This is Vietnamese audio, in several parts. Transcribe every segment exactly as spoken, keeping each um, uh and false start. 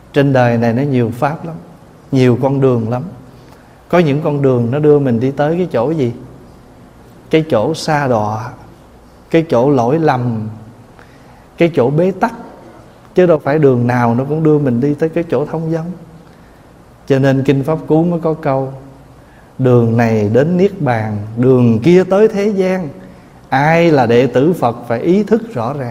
Trên đời này nó nhiều pháp lắm, nhiều con đường lắm. Có những con đường nó đưa mình đi tới cái chỗ gì? Cái chỗ sa đọa, cái chỗ lỗi lầm, cái chỗ bế tắc. Chứ đâu phải đường nào nó cũng đưa mình đi tới cái chỗ thông dong. Cho nên Kinh Pháp Cú mới có câu: đường này đến Niết Bàn, đường kia tới thế gian. Ai là đệ tử Phật phải ý thức rõ ràng.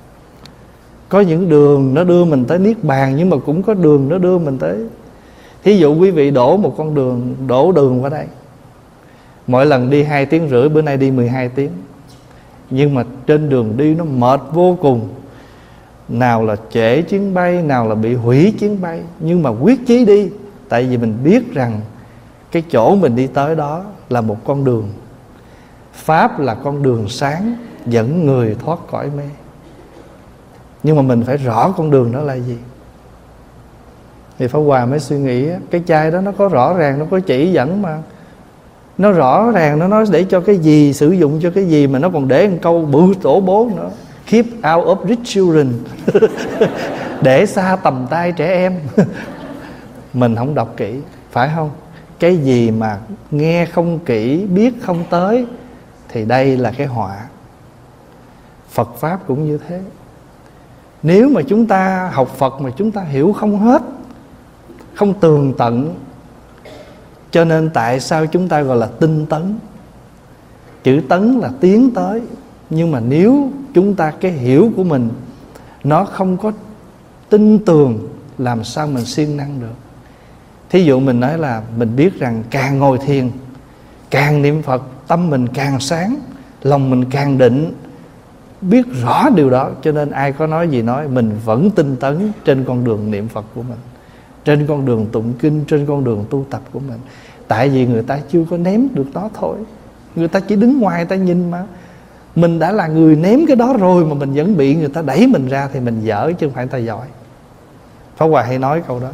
Có những đường nó đưa mình tới Niết Bàn, nhưng mà cũng có đường nó đưa mình tới. Thí dụ quý vị đổ một con đường, đổ đường qua đây, mỗi lần đi hai tiếng rưỡi, bữa nay đi mười hai tiếng. Nhưng mà trên đường đi nó mệt vô cùng. Nào là trễ chuyến bay, nào là bị hủy chuyến bay, nhưng mà quyết chí đi. Tại vì mình biết rằng cái chỗ mình đi tới đó là một con đường. Pháp là con đường sáng dẫn người thoát cõi mê. Nhưng mà mình phải rõ con đường đó là gì. Thì Pháp Hòa mới suy nghĩ, cái chai đó nó có rõ ràng, nó có chỉ dẫn mà. Nó rõ ràng, nó nói để cho cái gì, sử dụng cho cái gì, mà nó còn để một câu bự tổ bố nữa: keep out of rich children. Để xa tầm tay trẻ em. Mình không đọc kỹ, phải không? Cái gì mà nghe không kỹ, biết không tới, thì đây là cái họa. Phật Pháp cũng như thế. Nếu mà chúng ta học Phật mà chúng ta hiểu không hết, không tường tận, cho nên tại sao chúng ta gọi là tinh tấn? Chữ tấn là tiến tới. Nhưng mà nếu chúng ta cái hiểu của mình nó không có tinh tường, làm sao mình siêng năng được? Thí dụ mình nói là mình biết rằng càng ngồi thiền, càng niệm Phật, tâm mình càng sáng, lòng mình càng định. Biết rõ điều đó, cho nên ai có nói gì nói, mình vẫn tinh tấn trên con đường niệm Phật của mình, trên con đường tụng kinh, trên con đường tu tập của mình. Tại vì người ta chưa có ném được nó thôi. Người ta chỉ đứng ngoài người ta nhìn mà. Mình đã là người ném cái đó rồi mà mình vẫn bị người ta đẩy mình ra, thì mình dở chứ không phải người ta giỏi. Pháp Hòa hay nói câu đó.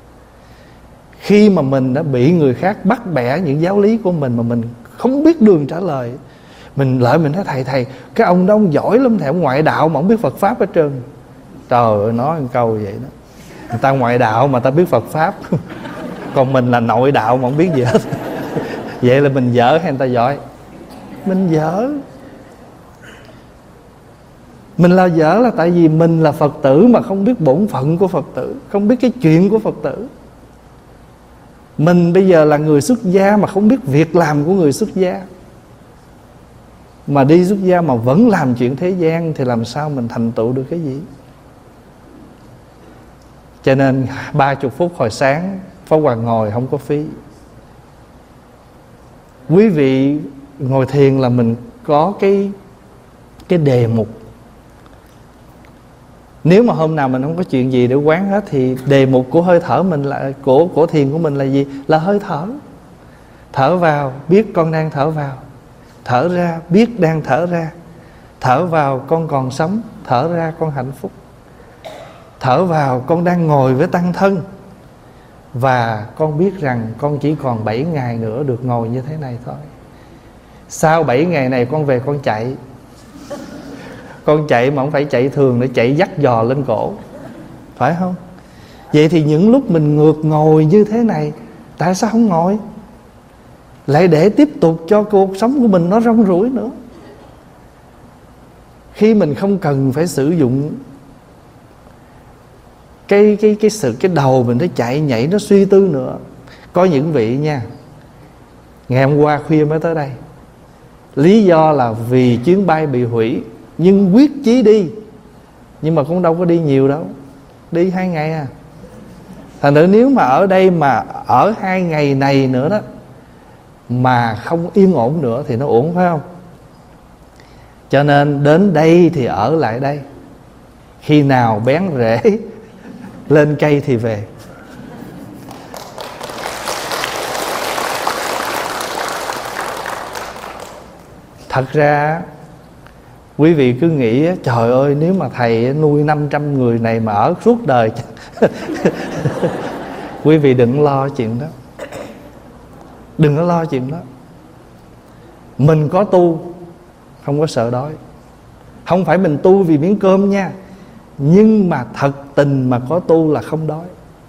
Khi mà mình đã bị người khác bắt bẻ những giáo lý của mình mà mình không biết đường trả lời, mình lợi mình nói thầy thầy cái ông đó ông giỏi lắm thầy, ông ngoại đạo mà ông biết Phật Pháp hết trơn. Trời ơi, nói một câu vậy đó. Người ta ngoại đạo mà ta biết Phật Pháp. Còn mình là nội đạo mà không biết gì hết. Vậy là mình dở hay người ta giỏi? Mình dở. Mình là dở là tại vì mình là Phật tử mà không biết bổn phận của Phật tử, không biết cái chuyện của Phật tử. Mình bây giờ là người xuất gia mà không biết việc làm của người xuất gia, mà đi xuất gia mà vẫn làm chuyện thế gian, thì làm sao mình thành tựu được cái gì? Cho nên ba chục phút hồi sáng Pháp Hòa ngồi không có phí. Quý vị ngồi thiền là mình có cái cái đề mục. Nếu mà hôm nào mình không có chuyện gì để quán hết, thì đề mục của hơi thở mình là của của thiền của mình là gì? Là hơi thở. Thở vào biết con đang thở vào, thở ra biết đang thở ra. Thở vào con còn sống, thở ra con hạnh phúc. Thở vào con đang ngồi với tăng thân, và con biết rằng con chỉ còn bảy ngày nữa được ngồi như thế này thôi. Sau bảy ngày này con về con chạy. Con chạy mà không phải chạy thường, để chạy dắt giò lên cổ, phải không? Vậy thì những lúc mình ngược ngồi như thế này, tại sao không ngồi? Lại để tiếp tục cho cuộc sống của mình nó rong ruổi nữa. Khi mình không cần phải sử dụng cái cái cái sự cái đầu mình nó chạy nhảy, nó suy tư nữa. Có những vị nha, ngày hôm qua khuya mới tới đây, lý do là vì chuyến bay bị hủy, nhưng quyết chí đi. Nhưng mà cũng đâu có đi nhiều đâu, đi hai ngày à. Thành thử nếu mà ở đây mà ở hai ngày này nữa đó, mà không yên ổn nữa thì nó uổng, phải không? Cho nên đến đây thì ở lại đây, khi nào bén rễ lên cây thì về. Thật ra quý vị cứ nghĩ trời ơi, nếu mà thầy nuôi năm trăm người này mà ở suốt đời. Quý vị đừng lo chuyện đó. Đừng có lo chuyện đó. Mình có tu, không có sợ đói. Không phải mình tu vì miếng cơm nha, nhưng mà thật tình mà có tu là không đói.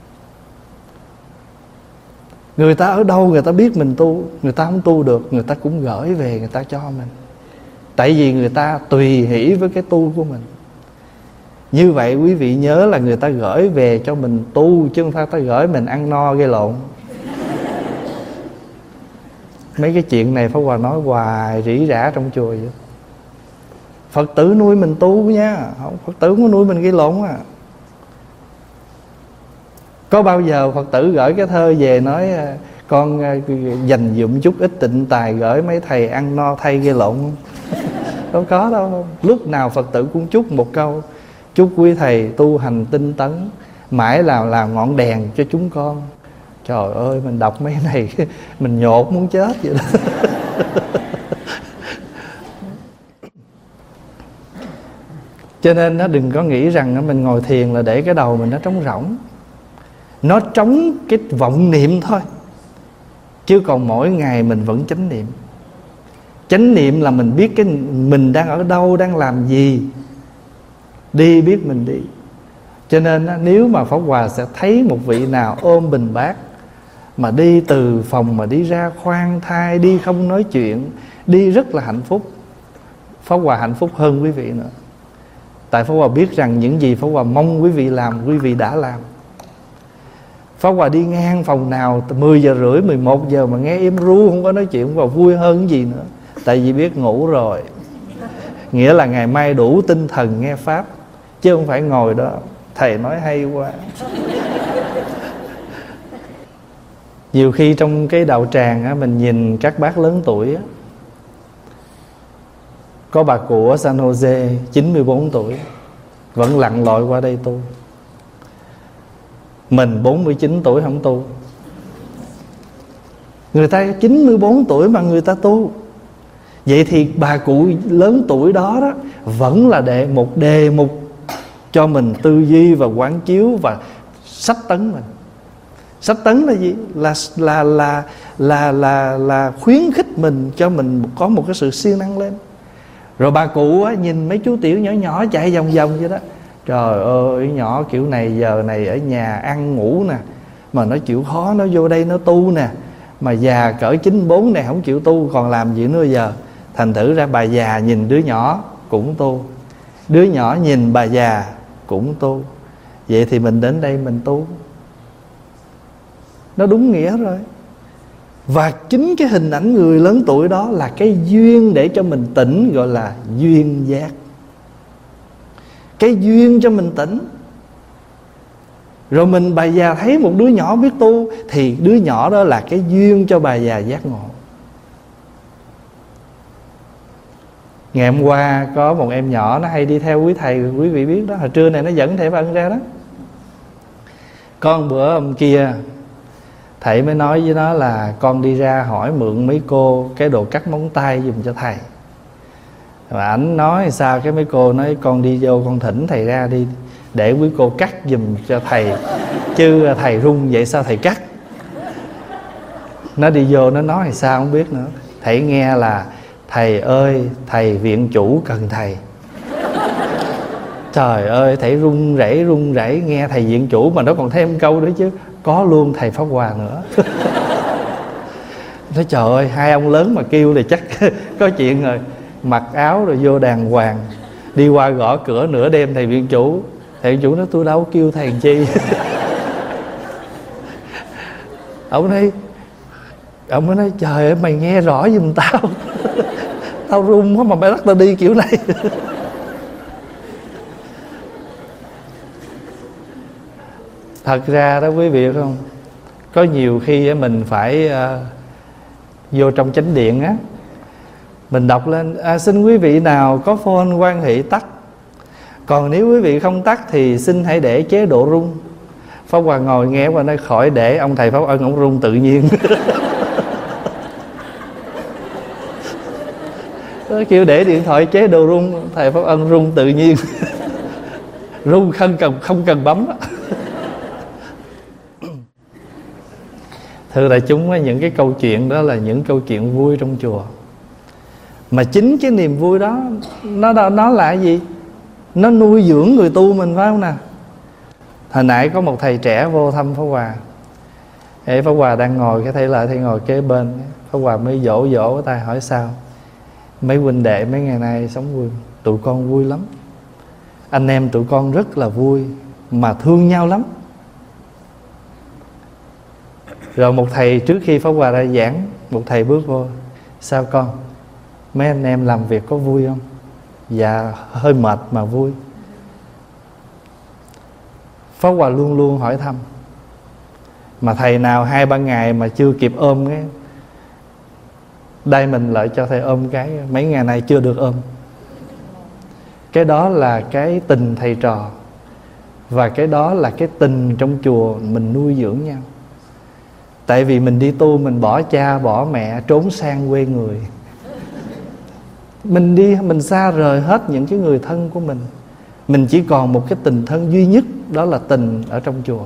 Người ta ở đâu người ta biết mình tu, người ta không tu được, người ta cũng gửi về người ta cho mình. Tại vì người ta tùy hỷ với cái tu của mình. Như vậy quý vị nhớ là người ta gửi về cho mình tu, chứ không phải ta gửi mình ăn no gây lộn. Mấy cái chuyện này Pháp Hòa nói hoài rỉ rả trong chùa vậy. Phật tử nuôi mình tu nha, không, Phật tử không có nuôi mình gây lộn à. Có bao giờ Phật tử gửi cái thơ về nói con dành dụm chút ít tịnh tài gửi mấy thầy ăn no thay gây lộn không? Đâu có đâu. Lúc nào Phật tử cũng chúc một câu: chúc quý thầy tu hành tinh tấn, mãi làm làm ngọn đèn cho chúng con. Trời ơi, mình đọc mấy này mình nhột muốn chết vậy đó. Cho nên nó đừng có nghĩ rằng mình ngồi thiền là để cái đầu mình nó trống rỗng. Nó trống cái vọng niệm thôi, chứ còn mỗi ngày mình vẫn chánh niệm. Chánh niệm là mình biết cái mình đang ở đâu, đang làm gì, đi biết mình đi. Cho nên nếu mà Pháp Hòa sẽ thấy một vị nào ôm bình bát mà đi từ phòng mà đi ra khoan thai, đi không nói chuyện, đi rất là hạnh phúc. Pháp Hòa hạnh phúc hơn quý vị nữa. Tại Pháp Hòa biết rằng những gì Pháp Hòa mong quý vị làm, quý vị đã làm. Pháp Hòa đi ngang phòng nào mười giờ rưỡi, mười một giờ mà nghe im ru không có nói chuyện, Pháp Hòa vui hơn cái gì nữa. Tại vì biết ngủ rồi, nghĩa là ngày mai đủ tinh thần nghe Pháp, chứ không phải ngồi đó thầy nói hay quá. Nhiều khi trong cái đạo tràng á, mình nhìn các bác lớn tuổi á, có bà cụ ở San Jose chín mươi bốn tuổi vẫn lặn lội qua đây tu. Mình bốn mươi chín tuổi không tu. Người ta chín mươi bốn tuổi mà người ta tu. Vậy thì bà cụ lớn tuổi đó, đó vẫn là để một đề mục cho mình tư duy và quán chiếu và sách tấn mình. Sách tấn là gì? Là là là là là là khuyến khích mình, cho mình có một cái sự siêng năng lên. Rồi bà cụ á, nhìn mấy chú tiểu nhỏ nhỏ chạy vòng vòng vậy đó. Trời ơi, nhỏ kiểu này giờ này ở nhà ăn ngủ nè, mà nó chịu khó nó vô đây nó tu nè. Mà già cỡ chín bốn này không chịu tu, còn làm gì nữa giờ. Thành thử ra bà già nhìn đứa nhỏ cũng tu, đứa nhỏ nhìn bà già cũng tu. Vậy thì mình đến đây mình tu, nó đúng nghĩa rồi. Và chính cái hình ảnh người lớn tuổi đó là cái duyên để cho mình tỉnh, gọi là duyên giác. Cái duyên cho mình tỉnh. Rồi mình bà già thấy một đứa nhỏ biết tu, thì đứa nhỏ đó là cái duyên cho bà già giác ngộ. Ngày hôm qua có một em nhỏ nó hay đi theo quý thầy, quý vị biết đó, hồi trưa này nó dẫn thầy Văn ra đó. Con bữa hôm kia thầy mới nói với nó là con đi ra hỏi mượn mấy cô cái đồ cắt móng tay giùm cho thầy. Mà ảnh nói sao, cái mấy cô nói con đi vô con thỉnh thầy ra đi, để quý cô cắt giùm cho thầy, chứ thầy run vậy sao thầy cắt. Nó đi vô nó nói thì sao không biết nữa. Thầy nghe là thầy ơi, thầy viện chủ cần thầy. Trời ơi, thầy run rẩy run rẩy nghe thầy viện chủ, mà nó còn thêm câu nữa chứ, có luôn thầy Pháp Hòa nữa. Nói trời ơi, hai ông lớn mà kêu thì chắc có chuyện rồi. Mặc áo rồi vô đàng hoàng, đi qua gõ cửa nửa đêm thầy viện chủ. Thầy viện chủ nói tôi đâu kêu thầy làm chi. Ông nói, ông mới nói trời ơi mày nghe rõ giùm tao. Tao run quá mà mày bắt tao đi kiểu này. Thật ra đó quý vị không, có nhiều khi mình phải uh, vô trong chánh điện á, mình đọc lên à, xin quý vị nào có phone quan hệ tắt, còn nếu quý vị không tắt thì xin hãy để chế độ rung. Pháp Hòa ngồi nghe và nói khỏi để, ông thầy Pháp Ân ông rung tự nhiên. Nó kêu để điện thoại chế độ rung, thầy Pháp Ân rung tự nhiên. Rung không cần, không cần bấm. Thưa đại chúng, những cái câu chuyện đó là những câu chuyện vui trong chùa. Mà chính cái niềm vui đó Nó, nó là cái gì? Nó nuôi dưỡng người tu mình, phải không nè? Hồi nãy có một thầy trẻ vô thăm Pháp Hòa, Ê, Pháp Hòa đang ngồi, cái thầy lại thầy ngồi kế bên, Pháp Hòa mới dỗ dỗ cái tay hỏi sao. Mấy huynh đệ mấy ngày nay sống vui. Tụi con vui lắm, anh em tụi con rất là vui, mà thương nhau lắm. Rồi một thầy trước khi Pháp Hòa ra giảng, một thầy bước vô: sao con, mấy anh em làm việc có vui không? Dạ hơi mệt mà vui. Pháp Hòa luôn luôn hỏi thăm. Mà thầy nào hai ba ngày mà chưa kịp ôm cái đây mình lại cho thầy ôm cái mấy ngày nay chưa được ôm. Cái đó là cái tình thầy trò, và cái đó là cái tình trong chùa mình nuôi dưỡng nhau. Tại vì mình đi tu, mình bỏ cha bỏ mẹ trốn sang quê người, mình đi mình xa rời hết những cái người thân của mình. Mình chỉ còn một cái tình thân duy nhất, đó là tình ở trong chùa.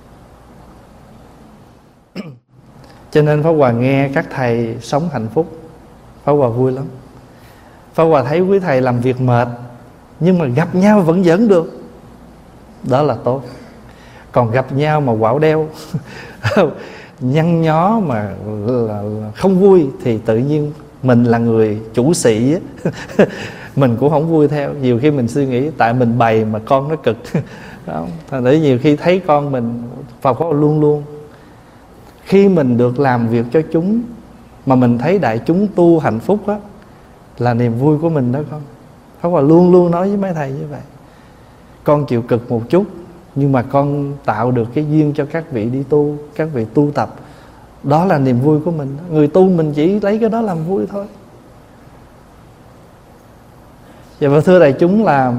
Cho nên Pháp Hòa nghe các thầy sống hạnh phúc, Pháp Hòa vui lắm. Pháp Hòa thấy quý thầy làm việc mệt, nhưng mà gặp nhau vẫn dẫn được, đó là tốt. Còn gặp nhau mà quạo đeo nhăn nhó mà là không vui, thì tự nhiên mình là người chủ sĩ mình cũng không vui theo. Nhiều khi mình suy nghĩ tại mình bày mà con nó cực đó. Thành để nhiều khi thấy con mình, Pháp Hòa luôn luôn khi mình được làm việc cho chúng mà mình thấy đại chúng tu hạnh phúc á, là niềm vui của mình đó con. Pháp Hòa luôn luôn nói với mấy thầy như vậy. Con chịu cực một chút, nhưng mà con tạo được cái duyên cho các vị đi tu, các vị tu tập, đó là niềm vui của mình. Người tu mình chỉ lấy cái đó làm vui thôi. Và thưa đại chúng là,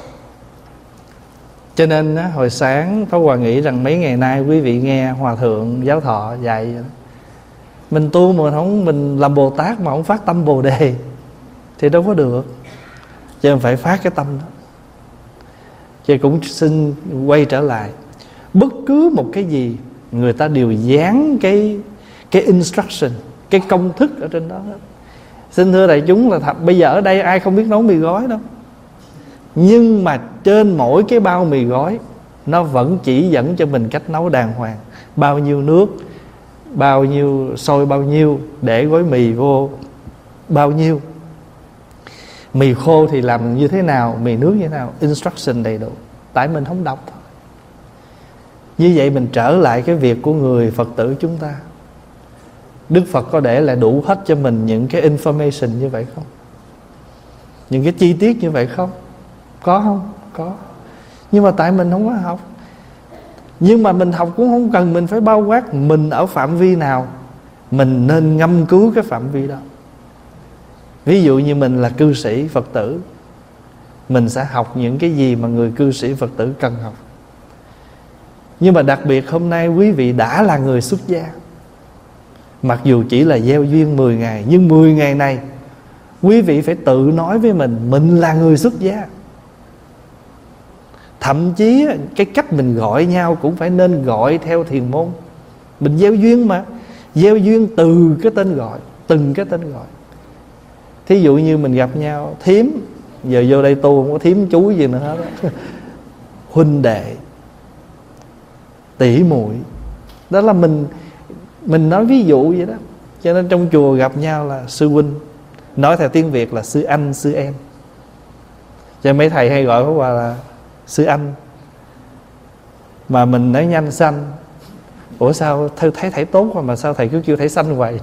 cho nên hồi sáng Pháp Hòa nghĩ rằng mấy ngày nay quý vị nghe Hòa Thượng Giáo Thọ dạy, mình tu mà không, mình làm Bồ Tát mà không phát tâm Bồ Đề thì đâu có được. Cho nên phải phát cái tâm đó. Chứ cũng xin quay trở lại, bất cứ một cái gì người ta đều dán cái cái instruction, cái công thức ở trên đó hết. Xin thưa đại chúng là thật, bây giờ ở đây ai không biết nấu mì gói đâu, nhưng mà trên mỗi cái bao mì gói nó vẫn chỉ dẫn cho mình cách nấu đàng hoàng. Bao nhiêu nước, bao nhiêu sôi, bao nhiêu để gói mì vô, bao nhiêu mì khô thì làm như thế nào, mì nước như thế nào, instruction đầy đủ. Tại mình không đọc thôi. Như vậy mình trở lại cái việc của người Phật tử chúng ta. Đức Phật có để lại đủ hết cho mình những cái information như vậy không? Những cái chi tiết như vậy không? Có không? Có. Nhưng mà tại mình không có học. Nhưng mà mình học cũng không cần mình phải bao quát. Mình ở phạm vi nào, mình nên ngâm cứu cái phạm vi đó. Ví dụ như mình là cư sĩ Phật tử, mình sẽ học những cái gì mà người cư sĩ Phật tử cần học. Nhưng mà đặc biệt hôm nay quý vị đã là người xuất gia, mặc dù chỉ là gieo duyên mười ngày, nhưng mười ngày này quý vị phải tự nói với mình, mình là người xuất gia. Thậm chí cái cách mình gọi nhau cũng phải nên gọi theo thiền môn. Mình gieo duyên mà, gieo duyên từ cái tên gọi, từng cái tên gọi. Thí dụ như mình gặp nhau, thím, giờ vô đây tu không có thím chú gì nữa hết huynh đệ, tỷ muội, đó là mình mình nói ví dụ vậy đó. Cho nên trong chùa gặp nhau là sư huynh, nói theo tiếng Việt là sư anh, sư em. Cho mấy thầy hay gọi Pháp Hòa là sư anh, mà mình nói nhanh xanh. Ủa sao thấy thầy tốt mà sao thầy cứ kêu thầy xanh hoài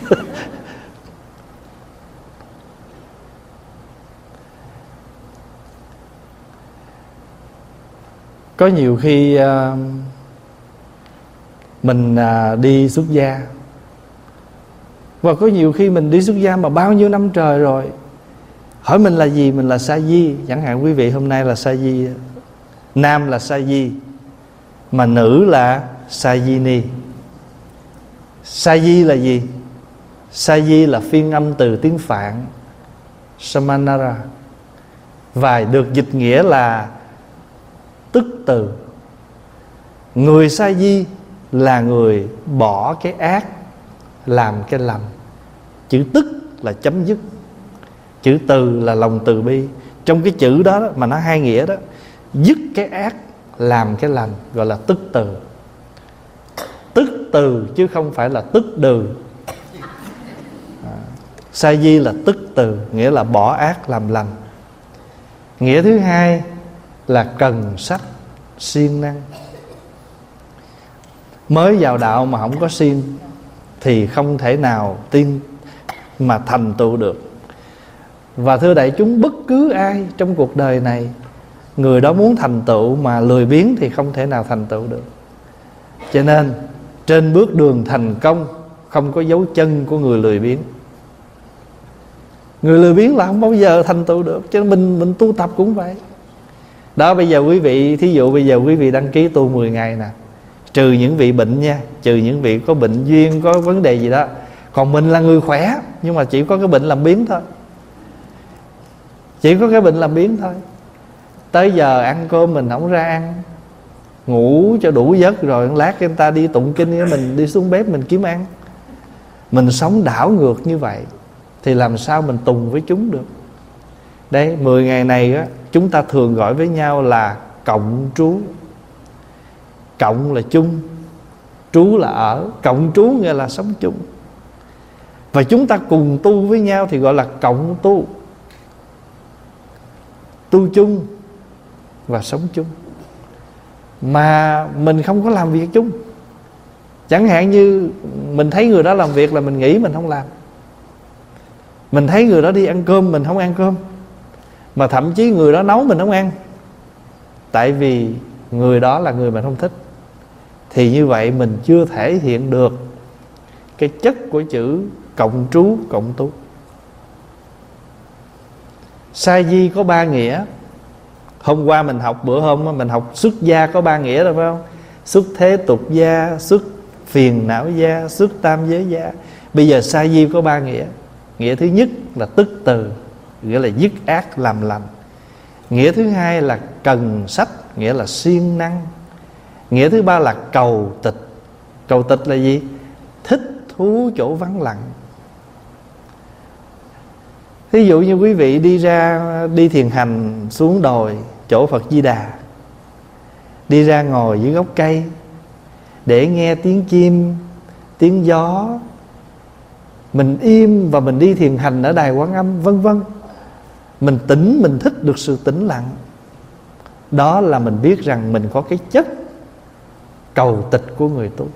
Có nhiều khi uh, mình uh, đi xuất gia, và có nhiều khi mình đi xuất gia mà bao nhiêu năm trời rồi. Hỏi mình là gì? Mình là sa di. Chẳng hạn quý vị hôm nay là sa di, nam là sa di, mà nữ là sa di ni. Sa di là gì? Sa di là phiên âm từ tiếng Phạn Samanara, và được dịch nghĩa là tức từ. Người sa di là người bỏ cái ác, làm cái lành. Chữ tức là chấm dứt, chữ từ là lòng từ bi. Trong cái chữ đó mà nó hai nghĩa đó, dứt cái ác, làm cái lành, gọi là tức từ. Tức từ chứ không phải là tức từ. à, Sa di là tức từ, nghĩa là bỏ ác làm lành. Nghĩa thứ hai là cần sách, siêng năng. Mới vào đạo mà không có siêng thì không thể nào tin mà thành tựu được. Và thưa đại chúng, bất cứ ai trong cuộc đời này, người đó muốn thành tựu mà lười biếng thì không thể nào thành tựu được. Cho nên trên bước đường thành công không có dấu chân của người lười biếng. Người lười biếng là không bao giờ thành tựu được. Cho nên mình mình tu tập cũng vậy. Đó, bây giờ quý vị, thí dụ bây giờ quý vị đăng ký tu mười ngày nè, trừ những vị bệnh nha, trừ những vị có bệnh duyên, có vấn đề gì đó. Còn mình là người khỏe, nhưng mà chỉ có cái bệnh làm biếng thôi. Chỉ có cái bệnh làm biếng thôi. Tới giờ ăn cơm mình không ra ăn, ngủ cho đủ giấc rồi lát người ta đi tụng kinh, mình đi xuống bếp mình kiếm ăn. Mình sống đảo ngược như vậy thì làm sao mình tùng với chúng được. Đấy, mười ngày này á, chúng ta thường gọi với nhau là cộng trú. Cộng là chung, trú là ở. Cộng trú nghĩa là sống chung. Và chúng ta cùng tu với nhau thì gọi là cộng tu. Tu chung và sống chung. Mà mình không có làm việc chung. Chẳng hạn như mình thấy người đó làm việc là mình nghĩ mình không làm. Mình thấy người đó đi ăn cơm mình không ăn cơm. Mà thậm chí người đó nấu mình không ăn. Tại vì người đó là người mình không thích. Thì như vậy mình chưa thể hiện được cái chất của chữ cộng trú, cộng tu. Sa di có ba nghĩa. Hôm qua mình học, bữa hôm mình học xuất gia có ba nghĩa rồi phải không? Xuất thế tục gia, xuất phiền não gia, xuất tam giới gia. Bây giờ sa di có ba nghĩa. Nghĩa thứ nhất là tức từ, nghĩa là dứt ác làm lành. Nghĩa thứ hai là cần sách, nghĩa là siêng năng. Nghĩa thứ ba là cầu tịch. Cầu tịch là gì? Thích thú chỗ vắng lặng. Ví dụ như quý vị đi ra, đi thiền hành xuống đồi chỗ Phật Di Đà, đi ra ngồi dưới gốc cây để nghe tiếng chim, tiếng gió, mình im và mình đi thiền hành ở đài Quán Âm vân vân. Mình tĩnh, mình thích được sự tĩnh lặng. Đó là mình biết rằng mình có cái chất cầu tịch của người tu.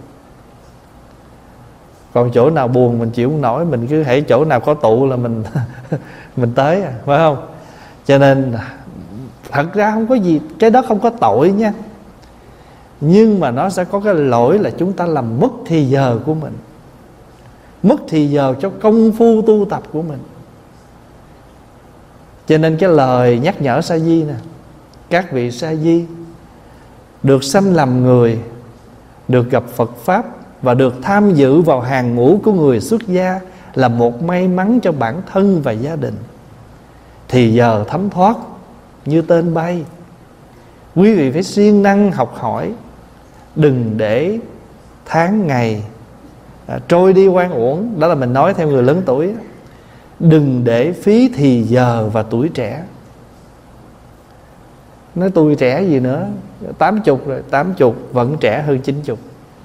Còn chỗ nào buồn mình chịu không nổi, mình cứ hễ chỗ nào có tụ là mình mình tới à, phải không? Cho nên thật ra không có gì, cái đó không có tội nha. Nhưng mà nó sẽ có cái lỗi là chúng ta làm mất thì giờ của mình, mất thì giờ cho công phu tu tập của mình. Cho nên cái lời nhắc nhở sa di nè, các vị sa di được sanh làm người, được gặp Phật Pháp và được tham dự vào hàng ngũ của người xuất gia là một may mắn cho bản thân và gia đình. Thì giờ thấm thoát như tên bay. Quý vị phải siêng năng học hỏi, đừng để tháng ngày à, trôi đi oan uổng. Đó là mình nói theo người lớn tuổi. Đừng để phí thì giờ và tuổi trẻ. Nói tôi trẻ gì nữa, tám chục rồi, tám chục vẫn trẻ hơn chín chục,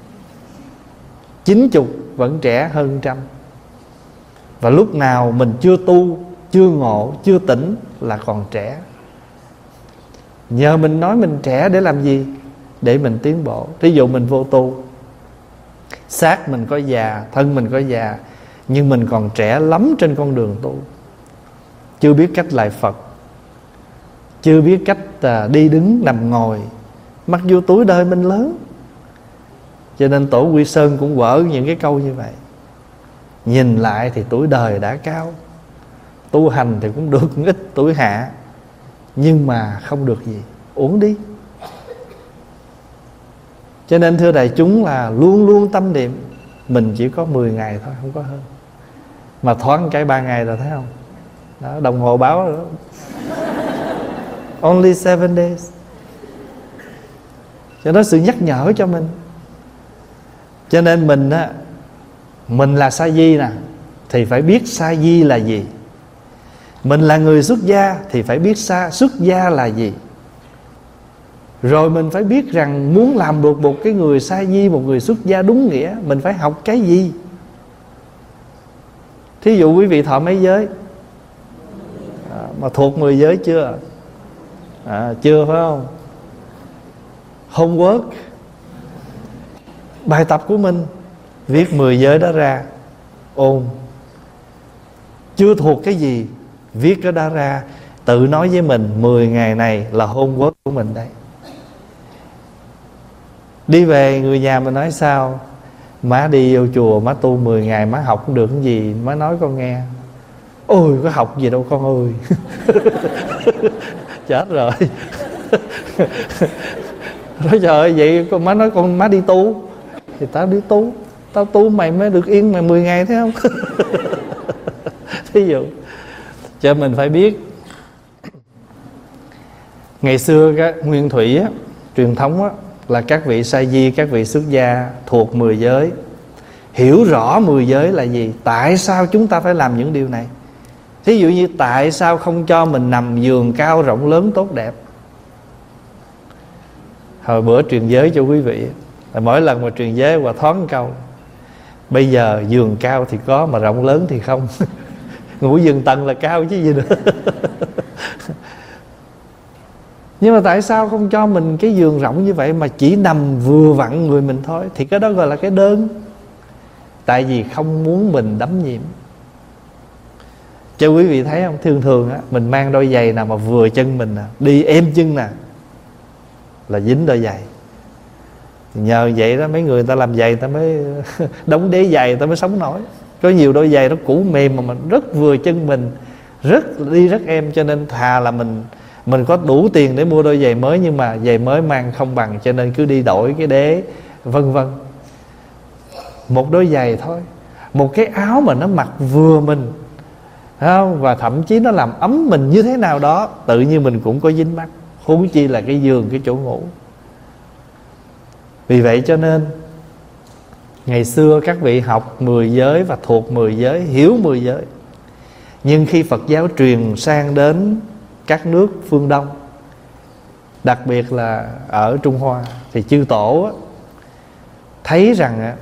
chín chục vẫn trẻ hơn trăm. Và lúc nào mình chưa tu, chưa ngộ, chưa tỉnh là còn trẻ. Nhờ mình nói mình trẻ để làm gì? Để mình tiến bộ. Ví dụ mình vô tu, xác mình có già, thân mình có già, nhưng mình còn trẻ lắm trên con đường tu. Chưa biết cách lại Phật, chưa biết cách à, đi đứng nằm ngồi. Mặc dù tuổi đời mình lớn. Cho nên Tổ Quy Sơn cũng vỡ những cái câu như vậy. Nhìn lại thì tuổi đời đã cao, tu hành thì cũng được ít tuổi hạ, nhưng mà không được gì, uổng đi. Cho nên thưa đại chúng là luôn luôn tâm niệm mình chỉ có mười ngày thôi, không có hơn. Mà thoáng cái ba ngày rồi thấy không? Đó, đồng hồ báo rồi đó. Only seven days. Cho đó sự nhắc nhở cho mình. Cho nên mình á, mình là sa di nè, thì phải biết sa di là gì. Mình là người xuất gia thì phải biết sa xuất gia là gì. Rồi mình phải biết rằng muốn làm được một cái người sa di, một người xuất gia đúng nghĩa, mình phải học cái gì. Thí dụ quý vị thọ mấy giới? À, mà thuộc mười giới chưa? À, chưa phải không? Homework, bài tập của mình, viết mười giới đó ra, ôn. Chưa thuộc cái gì, viết cái đó ra, tự nói với mình mười ngày này là homework của mình đây. Đi về người nhà mình nói sao? Má đi vô chùa, má tu mười ngày, má học không được cái gì. Má nói con nghe. Ôi có học gì đâu con ơi. Chết rồi. Nói trời ơi, vậy con má nói con má đi tu. Thì tao đi tu, tao tu mày mới được yên mày mười ngày thấy không? Thí dụ. Cho mình phải biết. Ngày xưa các nguyên thủy á, truyền thống á, là các vị sa di, các vị xuất gia thuộc mười giới, hiểu rõ mười giới là gì, tại sao chúng ta phải làm những điều này. Thí dụ như tại sao không cho mình nằm giường cao rộng lớn tốt đẹp. Hồi bữa truyền giới cho quý vị, là mỗi lần mà truyền giới Hòa thoáng một câu: bây giờ giường cao thì có mà rộng lớn thì không. Ngủ giường tầng là cao chứ gì nữa. Nhưng mà tại sao không cho mình cái giường rộng như vậy mà chỉ nằm vừa vặn người mình thôi? Thì cái đó gọi là cái đơn. Tại vì không muốn mình đắm nhiễm. Cho quý vị thấy không, thường thường á, mình mang đôi giày nào mà vừa chân mình nè, đi êm chân nè, là dính đôi giày. Nhờ vậy đó mấy người ta làm giày, ta mới đóng đế giày, ta mới sống nổi. Có nhiều đôi giày nó cũ mềm mà mình rất vừa chân mình, rất đi rất êm. Cho nên thà là mình Mình có đủ tiền để mua đôi giày mới, nhưng mà giày mới mang không bằng, cho nên cứ đi đổi cái đế, vân vân. Một đôi giày thôi, một cái áo mà nó mặc vừa mình, không? Và thậm chí nó làm ấm mình như thế nào đó, tự nhiên mình cũng có dính mắc, huống chi là cái giường, cái chỗ ngủ. Vì vậy cho nên ngày xưa các vị học mười giới và thuộc mười giới, hiểu mười giới. Nhưng khi Phật giáo truyền sang đến các nước phương Đông, đặc biệt là ở Trung Hoa, thì chư tổ á, thấy rằng á,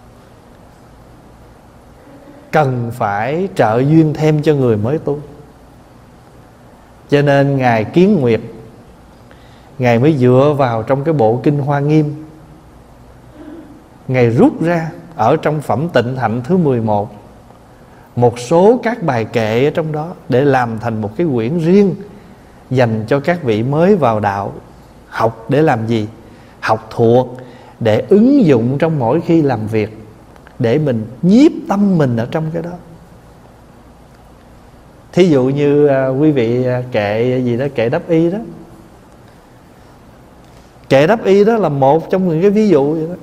cần phải trợ duyên thêm cho người mới tu. Cho nên Ngài Kiến Nguyệt, Ngài mới dựa vào trong cái bộ Kinh Hoa Nghiêm, Ngài rút ra ở trong Phẩm Tịnh Hạnh thứ mười một một số các bài kệ ở trong đó, để làm thành một cái quyển riêng dành cho các vị mới vào đạo. Học để làm gì? Học thuộc để ứng dụng trong mỗi khi làm việc, để mình nhiếp tâm mình ở trong cái đó. Thí dụ như à, quý vị kệ gì đó, kệ đắp y đó. Kệ đắp y đó là một trong những cái ví dụ vậy đó.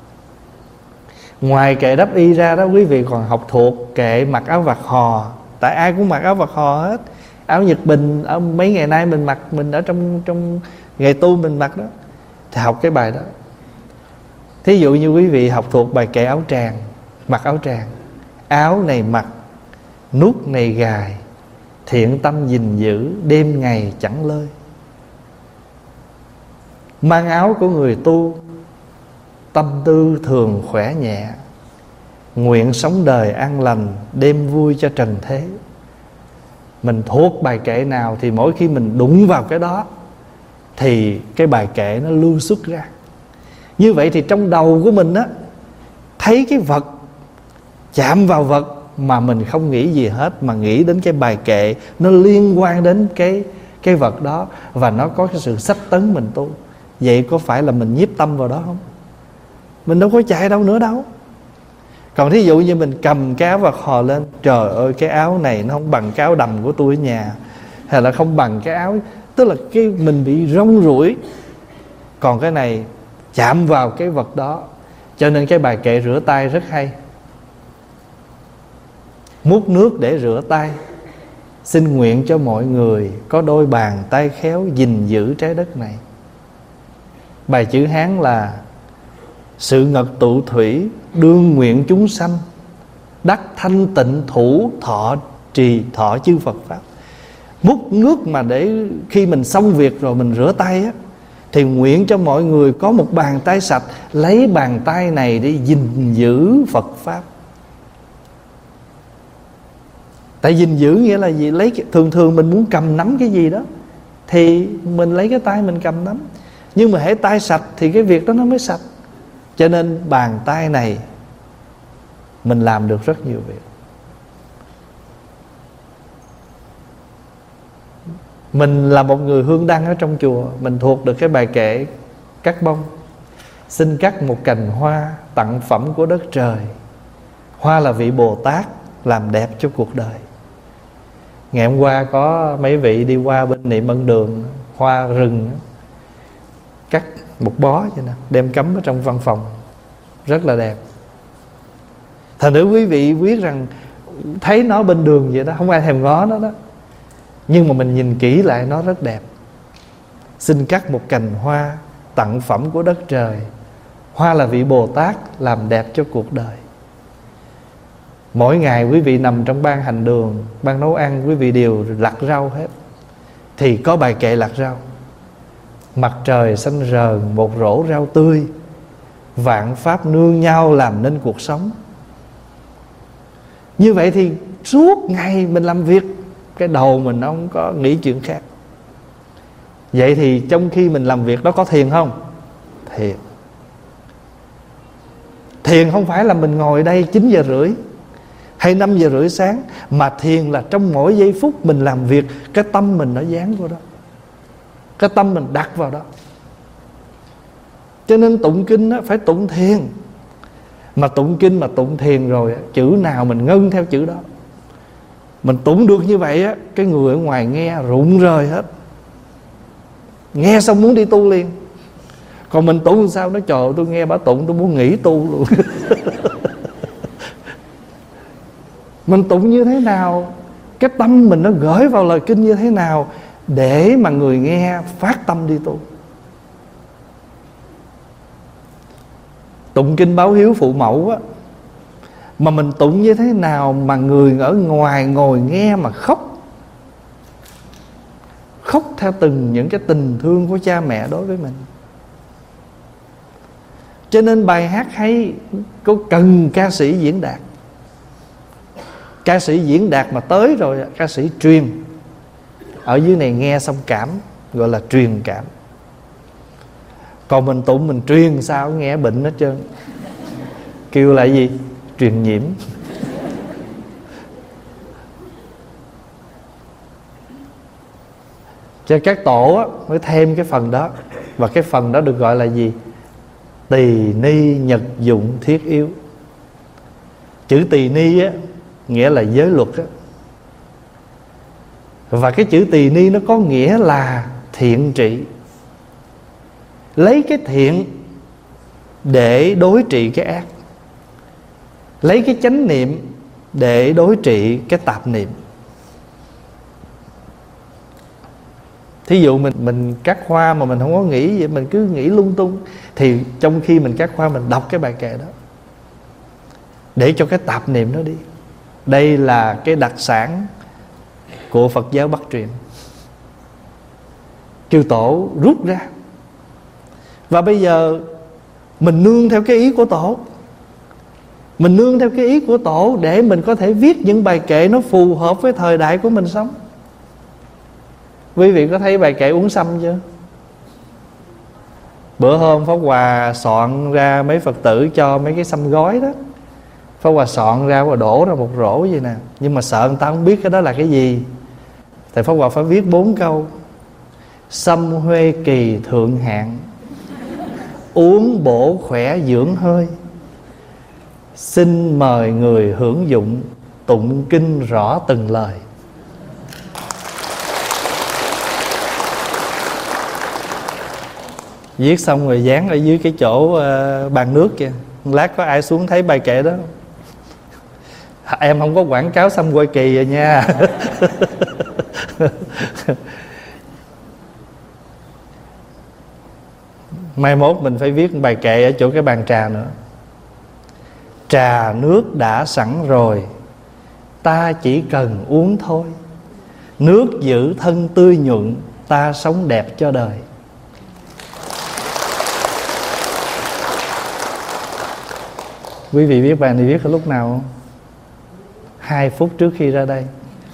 Ngoài kệ đắp y ra đó, quý vị còn học thuộc kệ mặc áo vạt hò. Tại ai cũng mặc áo vạt hò hết. Áo Nhật Bình ở mấy ngày nay mình mặc, mình ở trong trong ngày tu mình mặc đó, thì học cái bài đó. Thí dụ như quý vị học thuộc bài kệ áo tràng, mặc áo tràng. Áo này mặc, nút này gài, thiện tâm gìn giữ, đêm ngày chẳng lơi. Mang áo của người tu, tâm tư thường khỏe nhẹ, nguyện sống đời an lành, đêm vui cho trần thế. Mình thuộc bài kệ nào thì mỗi khi mình đụng vào cái đó thì cái bài kệ nó lưu xuất ra. Như vậy thì trong đầu của mình á, thấy cái vật, chạm vào vật mà mình không nghĩ gì hết, mà nghĩ đến cái bài kệ nó liên quan đến cái, cái vật đó, và nó có cái sự sách tấn mình tu. Vậy có phải là mình nhiếp tâm vào đó không? Mình đâu có chạy đâu nữa đâu. Còn thí dụ như mình cầm cái áo vạt hò lên, trời ơi cái áo này nó không bằng cái áo đầm của tôi ở nhà, hay là không bằng cái áo, tức là cái mình bị rong ruổi. Còn cái này chạm vào cái vật đó. Cho nên cái bài kệ rửa tay rất hay. Múc nước để rửa tay, xin nguyện cho mọi người có đôi bàn tay khéo gìn giữ trái đất này. Bài chữ Hán là: sự ngật tụ thủy, đương nguyện chúng sanh, đắc thanh tịnh thủ, thọ trì thọ chư Phật Pháp. Múc nước mà để khi mình xong việc rồi mình rửa tay á, thì nguyện cho mọi người có một bàn tay sạch, lấy bàn tay này để gìn giữ Phật Pháp. Tại gìn giữ nghĩa là gì? Lấy thường thường mình muốn cầm nắm cái gì đó thì mình lấy cái tay mình cầm nắm, nhưng mà hễ tay sạch thì cái việc đó nó mới sạch. Cho nên bàn tay này mình làm được rất nhiều việc. Mình là một người hương đăng ở trong chùa, mình thuộc được cái bài kệ cắt bông: xin cắt một cành hoa, tặng phẩm của đất trời. Hoa là vị Bồ Tát, làm đẹp cho cuộc đời. Ngày hôm qua có mấy vị đi qua bên Niệm Ân Đường, hoa rừng, cắt một bó vậy nè, đem cắm ở trong văn phòng, rất là đẹp. Thành nữ quý vị biết rằng thấy nó bên đường vậy đó, không ai thèm ngó nó đó, nhưng mà mình nhìn kỹ lại nó rất đẹp. Xin cắt một cành hoa, tặng phẩm của đất trời. Hoa là vị Bồ Tát, làm đẹp cho cuộc đời. Mỗi ngày quý vị nằm trong ban hành đường, ban nấu ăn, quý vị đều lặt rau hết, thì có bài kệ lặt rau: mặt trời xanh rờn một rổ rau tươi, vạn pháp nương nhau làm nên cuộc sống. Như vậy thì suốt ngày mình làm việc, cái đầu mình nó không có nghĩ chuyện khác. Vậy thì trong khi mình làm việc đó có thiền không? Thiền. Thiền không phải là mình ngồi đây chín giờ rưỡi hay năm giờ rưỡi sáng, mà thiền là trong mỗi giây phút mình làm việc, cái tâm mình nó dán vào đó, cái tâm mình đặt vào đó. Cho nên tụng kinh đó, phải tụng thiền. Mà tụng kinh mà tụng thiền rồi, chữ nào mình ngân theo chữ đó. Mình tụng được như vậy á, cái người ở ngoài nghe rụng rời hết, nghe xong muốn đi tu liền. Còn mình tụng sao nó trời, tôi nghe bà tụng tôi muốn nghỉ tu luôn. Mình tụng như thế nào, cái tâm mình nó gửi vào lời kinh như thế nào, để mà người nghe phát tâm đi tu. Tụng kinh báo hiếu phụ mẫu á, mà mình tụng như thế nào mà người ở ngoài ngồi nghe mà khóc, khóc theo từng những cái tình thương của cha mẹ đối với mình. Cho nên bài hát hay có cần ca sĩ diễn đạt. Ca sĩ diễn đạt mà tới rồi, ca sĩ truyền. Ở dưới này nghe xong cảm, gọi là truyền cảm. Còn mình tụng mình truyền sao nghe bệnh hết trơn. Kêu là gì? Truyền nhiễm. Cho các tổ á, mới thêm cái phần đó. Và cái phần đó được gọi là gì? Tỳ ni nhật dụng thiết yếu. Chữ tỳ ni á, nghĩa là giới luật á. Và cái chữ tỳ ni nó có nghĩa là thiện trị. Lấy cái thiện để đối trị cái ác, lấy cái chánh niệm để đối trị cái tạp niệm. Thí dụ mình mình cắt hoa mà mình không có nghĩ vậy, mình cứ nghĩ lung tung, thì trong khi mình cắt hoa mình đọc cái bài kệ đó để cho cái tạp niệm nó đi. Đây là cái đặc sản của Phật giáo Bắc truyền, chư tổ rút ra. Và bây giờ mình nương theo cái ý của tổ, mình nương theo cái ý của tổ để mình có thể viết những bài kệ nó phù hợp với thời đại của mình sống. Quý vị có thấy bài kệ uống sâm chưa? Bữa hôm Pháp Hòa soạn ra mấy Phật tử cho mấy cái sâm gói đó, Pháp Hòa soạn ra và đổ ra một rổ vậy nè. Nhưng mà sợ người ta không biết cái đó là cái gì, thì Pháp Hòa phải viết bốn câu: sâm huê kỳ thượng hạng, uống bổ khỏe dưỡng hơi, xin mời người hưởng dụng, tụng kinh rõ từng lời. Viết xong rồi dán ở dưới cái chỗ uh, bàn nước kìa. Lát có ai xuống thấy bài kệ đó không? Em không có quảng cáo sâm Huê Kỳ rồi nha. Mai mốt mình phải viết bài kệ ở chỗ cái bàn trà nữa. Trà nước đã sẵn rồi, ta chỉ cần uống thôi. Nước giữ thân tươi nhuận, ta sống đẹp cho đời. Quý vị biết bài này viết ở lúc nào không? Hai phút trước khi ra đây.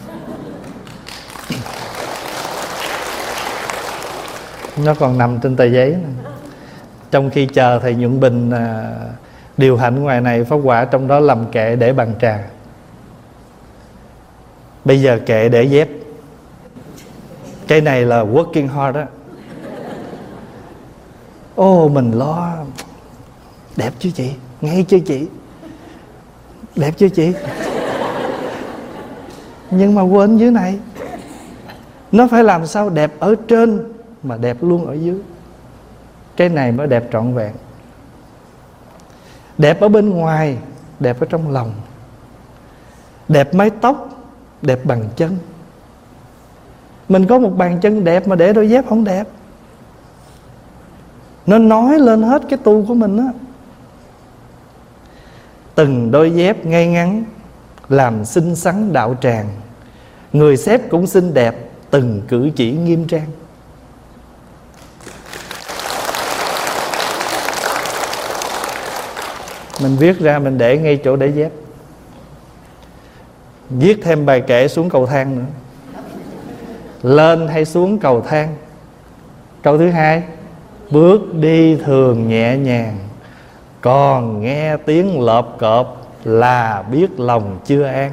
Nó còn nằm trên tờ giấy này. Trong khi chờ thầy Nhuận Bình à, điều hành ngoài này, Pháp Hòa trong đó làm kệ để bàn trà. Bây giờ kệ để dép. Cái này là working hard đó. Ô mình lo. Đẹp chứ chị? Ngay chứ chị? Đẹp chứ chị? Nhưng mà quên dưới này. Nó phải làm sao đẹp ở trên mà đẹp luôn ở dưới. Cái này mới đẹp trọn vẹn. Đẹp ở bên ngoài, đẹp ở trong lòng. Đẹp mái tóc, đẹp bàn chân. Mình có một bàn chân đẹp mà để đôi dép không đẹp. Nó nói lên hết cái tu của mình á. Từng đôi dép ngay ngắn làm xinh xắn đạo tràng. Người xếp cũng xinh đẹp, từng cử chỉ nghiêm trang. Mình viết ra mình để ngay chỗ để dép. Viết thêm bài kệ xuống cầu thang nữa. Lên hay xuống cầu thang. Câu thứ hai, bước đi thường nhẹ nhàng, còn nghe tiếng lợp cợp là biết lòng chưa an.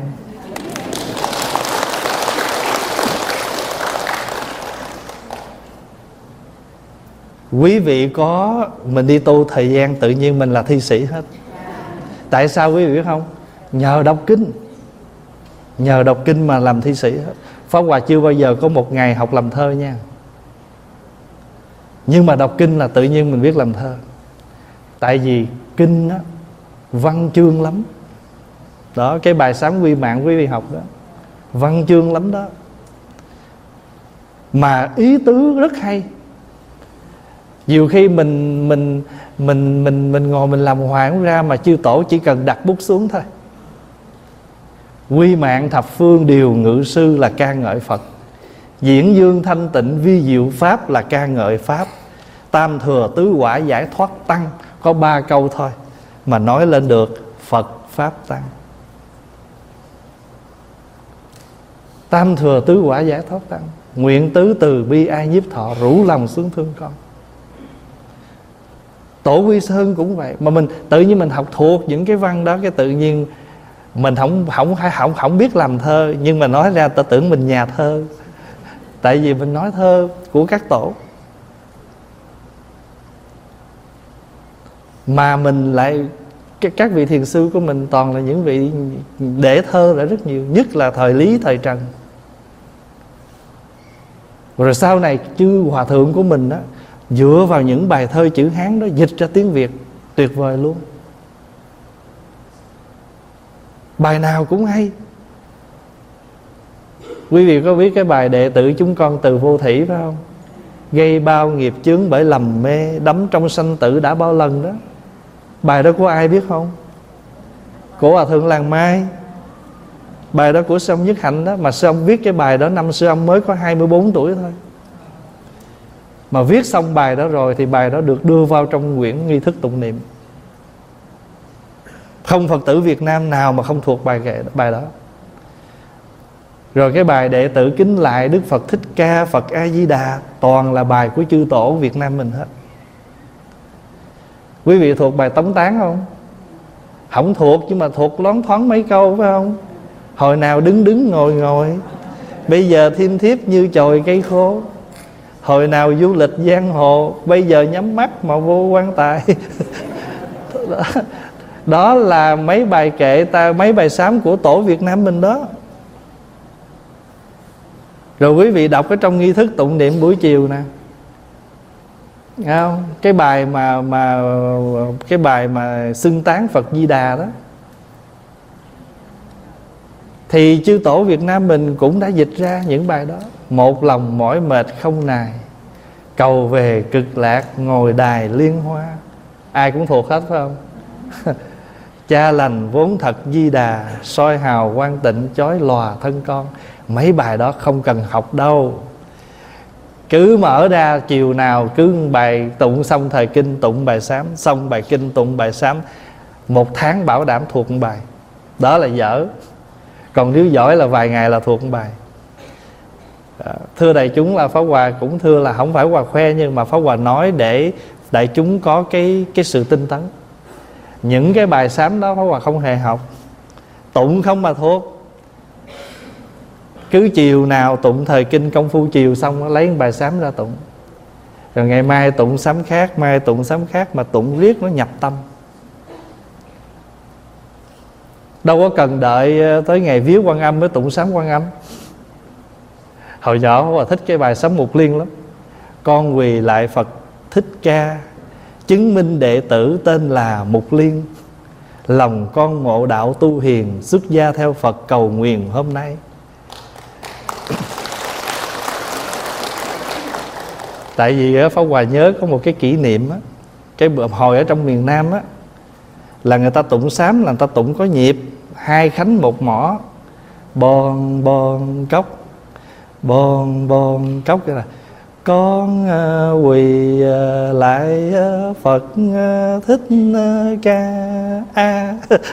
Quý vị có, mình đi tu thời gian tự nhiên mình là thi sĩ hết. Tại sao quý vị biết không? Nhờ đọc kinh. Nhờ đọc kinh mà làm thi sĩ hết. Pháp Hòa chưa bao giờ có một ngày học làm thơ nha. Nhưng mà đọc kinh là tự nhiên mình biết làm thơ. Tại vì kinh á, văn chương lắm. Đó, cái bài Sám Quy Mạng quý vị học đó, văn chương lắm đó. Mà ý tứ rất hay. Nhiều khi mình mình mình mình mình ngồi mình làm hoài không ra, mà chư tổ chỉ cần đặt bút xuống thôi. Quy mạng thập phương điều ngự sư là ca ngợi Phật. Diễn dương thanh tịnh vi diệu pháp là ca ngợi Pháp. Tam thừa tứ quả giải thoát tăng. Có ba câu thôi mà nói lên được Phật Pháp Tăng. Tam thừa tứ quả giải thoát tăng. Nguyện tứ từ bi ai nhiếp thọ, rủ lòng xuống thương con. Tổ Quy Sơn cũng vậy. Mà mình tự nhiên mình học thuộc những cái văn đó, cái tự nhiên mình không không không không biết làm thơ, nhưng mà nói ra ta tưởng mình nhà thơ. Tại vì mình nói thơ của các tổ. Mà mình lại, các vị thiền sư của mình toàn là những vị để thơ đã rất nhiều. Nhất là thời Lý, thời Trần. Rồi sau này chư hòa thượng của mình đó, dựa vào những bài thơ chữ Hán đó dịch ra tiếng Việt tuyệt vời luôn. Bài nào cũng hay. Quý vị có biết cái bài đệ tử chúng con từ vô thủy phải không? Gây bao nghiệp chướng bởi lầm mê, đắm trong sanh tử đã bao lần đó. Bài đó của ai biết không? Của Hòa Thượng Làng Mai. Bài đó của sư ông Nhất Hạnh đó. Mà sư ông viết cái bài đó năm sư ông mới có hai mươi bốn tuổi thôi. Mà viết xong bài đó rồi thì bài đó được đưa vào trong quyển nghi thức tụng niệm. Không Phật tử Việt Nam nào mà không thuộc bài kệ bài đó. Rồi cái bài đệ tử kính lại Đức Phật Thích Ca, Phật A Di Đà, toàn là bài của chư tổ Việt Nam mình hết. Quý vị thuộc bài Tống Tán không? Không thuộc, nhưng mà thuộc loáng thoáng mấy câu phải không? Hồi nào đứng đứng ngồi ngồi, bây giờ thiêm thiếp như chồi cây khô. Hồi nào du lịch giang hồ, bây giờ nhắm mắt mà vô quan tài. đó, đó là mấy bài kệ ta, mấy bài sám của tổ Việt Nam mình đó. Rồi quý vị đọc ở trong nghi thức tụng niệm buổi chiều nè, không? Cái bài mà mà cái bài mà xưng tán Phật Di Đà đó, thì chư tổ Việt Nam mình cũng đã dịch ra những bài đó. Một lòng mỏi mệt không nài, cầu về cực lạc ngồi đài liên hoa. Ai cũng thuộc hết phải không? Cha lành vốn thật Di Đà, soi hào quang tịnh chói lòa thân con. Mấy bài đó không cần học đâu, cứ mở ra chiều nào cứ bài tụng xong thời kinh tụng bài sám, xong bài kinh tụng bài sám. một tháng bảo đảm thuộc một bài. Đó là dở. Còn nếu giỏi là vài ngày là thuộc một bài. à, Thưa đại chúng, là Pháp Hòa cũng thưa là không phải Hòa khoe, nhưng mà Pháp Hòa nói để đại chúng có cái, cái sự tinh tấn. Những cái bài sám đó Pháp Hòa không hề học, tụng không mà thuộc. Cứ chiều nào tụng thời kinh công phu chiều xong lấy bài sám ra tụng, rồi ngày mai tụng sám khác, mai tụng sám khác, mà tụng riết nó nhập tâm. Đâu có cần đợi tới ngày viếng Quan Âm mới tụng sám Quan Âm. Hồi nhỏ Pháp Hòa thích cái bài sám Mục Liên lắm. Con quỳ lại Phật Thích Ca, chứng minh đệ tử tên là Mục Liên. Lòng con ngộ đạo tu hiền, xuất gia theo Phật cầu nguyện hôm nay. Tại vì Pháp Hòa nhớ có một cái kỷ niệm á, cái bữa hồi ở trong miền Nam á, là người ta tụng sám là người ta tụng có nhịp hai khánh một mỏ, bon bon cốc, bon bon cốc. Cái là con uh, quỳ uh, lại uh, Phật uh, Thích uh, Ca A.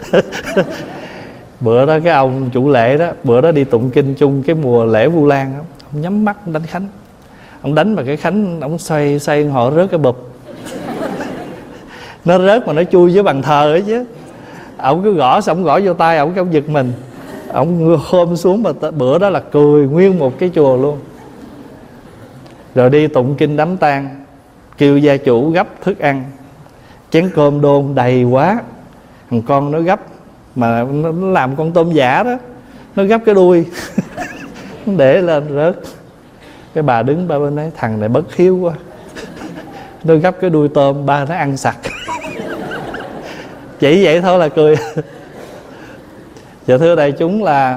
Bữa đó cái ông chủ lễ đó, bữa đó đi tụng kinh chung cái mùa lễ Vu Lan đó, ông nhắm mắt đánh khánh. Ông đánh mà cái khánh ông xoay xoay họ rớt cái bụp. Nó rớt mà nó chui với bàn thờ ấy chứ. Ông cứ gõ xong gõ vô tay ông, cái ông giật mình, ông khom xuống. Mà bữa đó là cười nguyên một cái chùa luôn. Rồi đi tụng kinh đám tang, kêu gia chủ gấp thức ăn, chén cơm đôn đầy quá. Thằng con nó gấp, mà nó làm con tôm giả đó, nó gấp cái đuôi để lên rớt. Cái bà đứng ba bên đấy, thằng này bất hiếu quá, nó gấp cái đuôi tôm, ba nó ăn sạch. Chỉ vậy thôi là cười. Dạ thưa đại chúng, là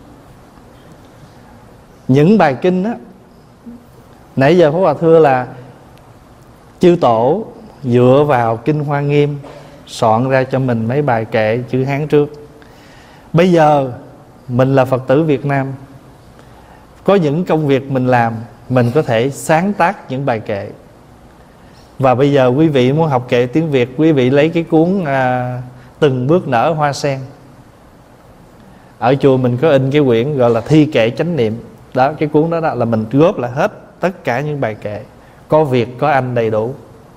những bài kinh á, nãy giờ Pháp Hòa thưa là chư tổ dựa vào kinh Hoa Nghiêm soạn ra cho mình mấy bài kệ chữ Hán trước. Bây giờ mình là Phật tử Việt Nam, có những công việc mình làm, mình có thể sáng tác những bài kệ. Và bây giờ quý vị muốn học kệ tiếng Việt, quý vị lấy cái cuốn à, Từng Bước Nở Hoa Sen. Ở chùa mình có in cái quyển gọi là Thi Kệ Chánh Niệm. Đó, cái cuốn đó, đó là mình góp lại hết tất cả những bài kệ, có Việt có Anh đầy đủ.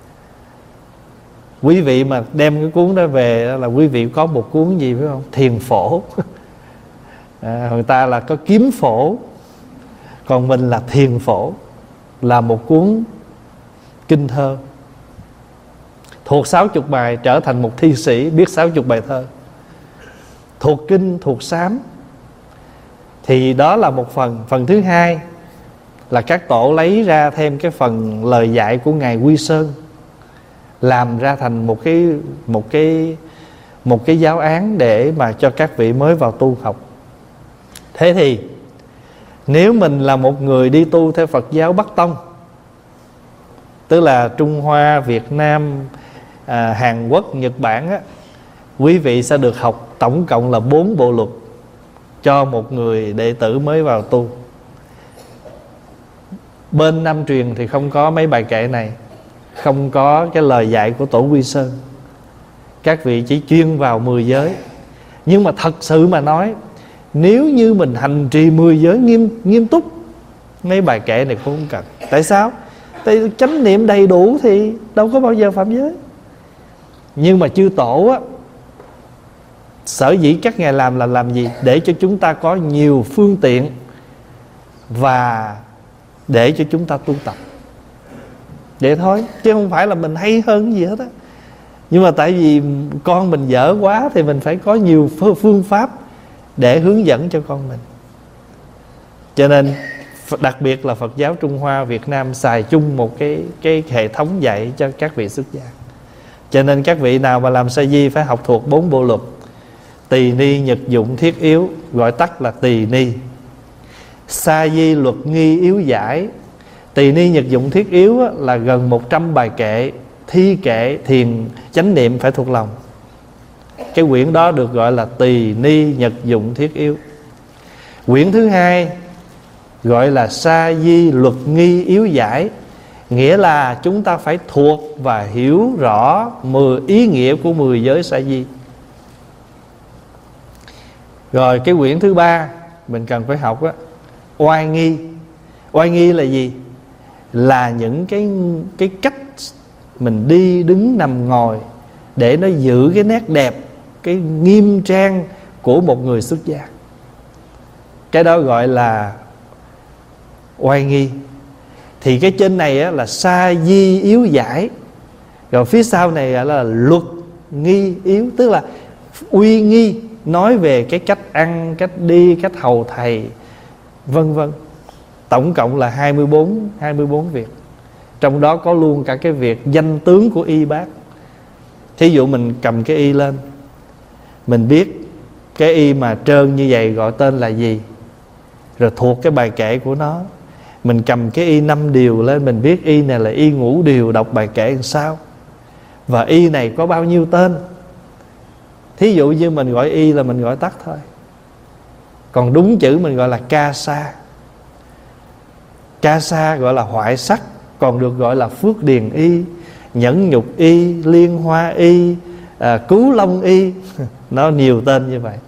Quý vị mà đem cái cuốn đó về là quý vị có một cuốn gì phải không? Thiền Phổ. à, Người ta là có Kiếm Phổ, còn mình là Thiền Phổ, là một cuốn kinh thơ. Thuộc sáu mươi bài trở thành một thi sĩ biết sáu mươi bài thơ. Thuộc kinh, thuộc sám thì đó là một phần. Phần thứ hai là các tổ lấy ra thêm cái phần lời dạy của Ngài Quy Sơn, làm ra thành một cái một cái một cái giáo án để mà cho các vị mới vào tu học. Thế thì nếu mình là một người đi tu theo Phật giáo Bắc Tông, tức là Trung Hoa, Việt Nam, à, Hàn Quốc, Nhật Bản á, quý vị sẽ được học tổng cộng là bốn bộ luật cho một người đệ tử mới vào tu. Bên Nam truyền thì không có mấy bài kệ này, không có cái lời dạy của Tổ Quy Sơn. Các vị chỉ chuyên vào mười giới. Nhưng mà thật sự mà nói, nếu như mình hành trì mười giới nghiêm, nghiêm túc, mấy bài kệ này cũng không cần. Tại sao? Tại chánh niệm đầy đủ thì đâu có bao giờ phạm giới. Nhưng mà chư tổ á, sở dĩ các ngài làm là làm gì? Để cho chúng ta có nhiều phương tiện và để cho chúng ta tu tập. Vậy thôi, chứ không phải là mình hay hơn gì hết á. Nhưng mà tại vì con mình dở quá thì mình phải có nhiều phương pháp để hướng dẫn cho con mình. Cho nên đặc biệt là Phật giáo Trung Hoa, Việt Nam xài chung một cái, cái hệ thống dạy cho các vị xuất gia. Cho nên các vị nào mà làm sa di phải học thuộc bốn bộ luật: tỳ ni, nhật dụng, thiết yếu, gọi tắt là tỳ ni. Sa di luật nghi yếu giải. Tỳ ni, nhật dụng, thiết yếu là gần một trăm bài kệ, thi kệ, thiền, chánh niệm phải thuộc lòng. Cái quyển đó được gọi là tỳ ni, nhật dụng, thiết yếu. Quyển thứ hai gọi là sa di luật nghi yếu giải, nghĩa là chúng ta phải thuộc và hiểu rõ mười ý nghĩa của mười giới sa di. Rồi cái quyển thứ ba mình cần phải học á, oai nghi. Oai nghi là gì? Là những cái cái cách mình đi đứng nằm ngồi để nó giữ cái nét đẹp, cái nghiêm trang của một người xuất gia. Cái đó gọi là oai nghi. Thì cái trên này á, là sa di yếu giải, rồi phía sau này là luật nghi yếu, tức là uy nghi, nói về cái cách ăn, cách đi, cách hầu thầy, vân vân. Tổng cộng là hai mươi bốn, hai mươi bốn việc. Trong đó có luôn cả cái việc danh tướng của y bác. Thí dụ mình cầm cái y lên, mình biết cái y mà trơn như vậy gọi tên là gì, rồi thuộc cái bài kệ của nó. Mình cầm cái y năm điều lên, mình biết y này là y ngũ điều, đọc bài kệ làm sao, và y này có bao nhiêu tên. Thí dụ như mình gọi y là mình gọi tắt thôi, còn đúng chữ mình gọi là ca sa. Ca sa gọi là hoại sắc, còn được gọi là phước điền y, nhẫn nhục y, liên hoa y, à, cứu long y. Nó nhiều tên như vậy.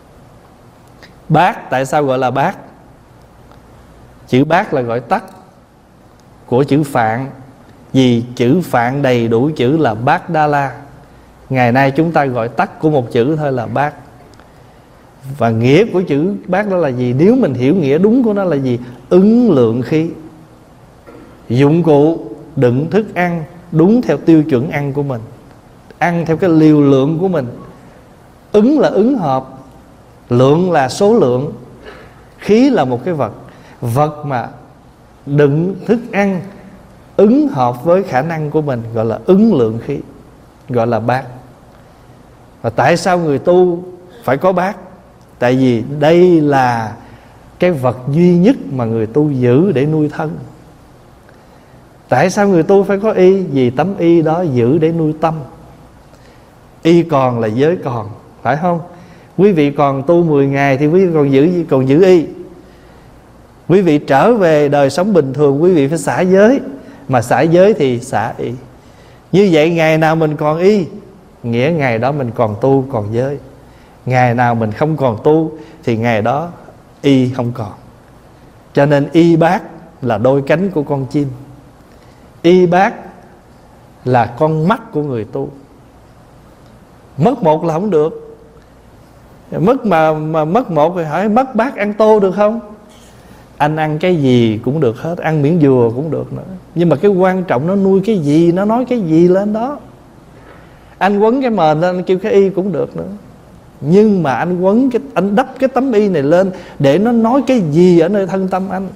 Bát, tại sao gọi là bát? Chữ bát là gọi tắt của chữ Phạn. Vì chữ Phạn đầy đủ chữ là Bát Đa La. Ngày nay chúng ta gọi tắt của một chữ thôi là bát. Và nghĩa của chữ bát đó là gì? Nếu mình hiểu nghĩa đúng của nó là gì? Ứng lượng khí, dụng cụ đựng thức ăn đúng theo tiêu chuẩn ăn của mình, ăn theo cái liều lượng của mình. Ứng là ứng hợp, lượng là số lượng, khí là một cái vật. Vật mà đựng thức ăn ứng hợp với khả năng của mình gọi là ứng lượng khí, gọi là bát. Và tại sao người tu phải có bát? Tại vì đây là cái vật duy nhất mà người tu giữ để nuôi thân. Tại sao người tu phải có y? Vì tấm y đó giữ để nuôi tâm. Y còn là giới còn, phải không? Quý vị còn tu mười ngày thì quý vị còn giữ còn giữ y. Quý vị trở về đời sống bình thường, quý vị phải xả giới. Mà xả giới thì xả y. Như vậy ngày nào mình còn y, nghĩa ngày đó mình còn tu, còn giới. Ngày nào mình không còn tu thì ngày đó y không còn. Cho nên y bát là đôi cánh của con chim. Y bát là con mắt của người tu. Mất một là không được. Mất mà, mà mất một thì hỏi mất bát ăn tô được không? Anh ăn cái gì cũng được hết, ăn miếng dừa cũng được nữa. Nhưng mà cái quan trọng nó nuôi cái gì, nó nói cái gì lên đó. Anh quấn cái mền lên, anh kêu cái y cũng được nữa. Nhưng mà anh quấn cái, anh đắp cái tấm y này lên để nó nói cái gì ở nơi thân tâm anh.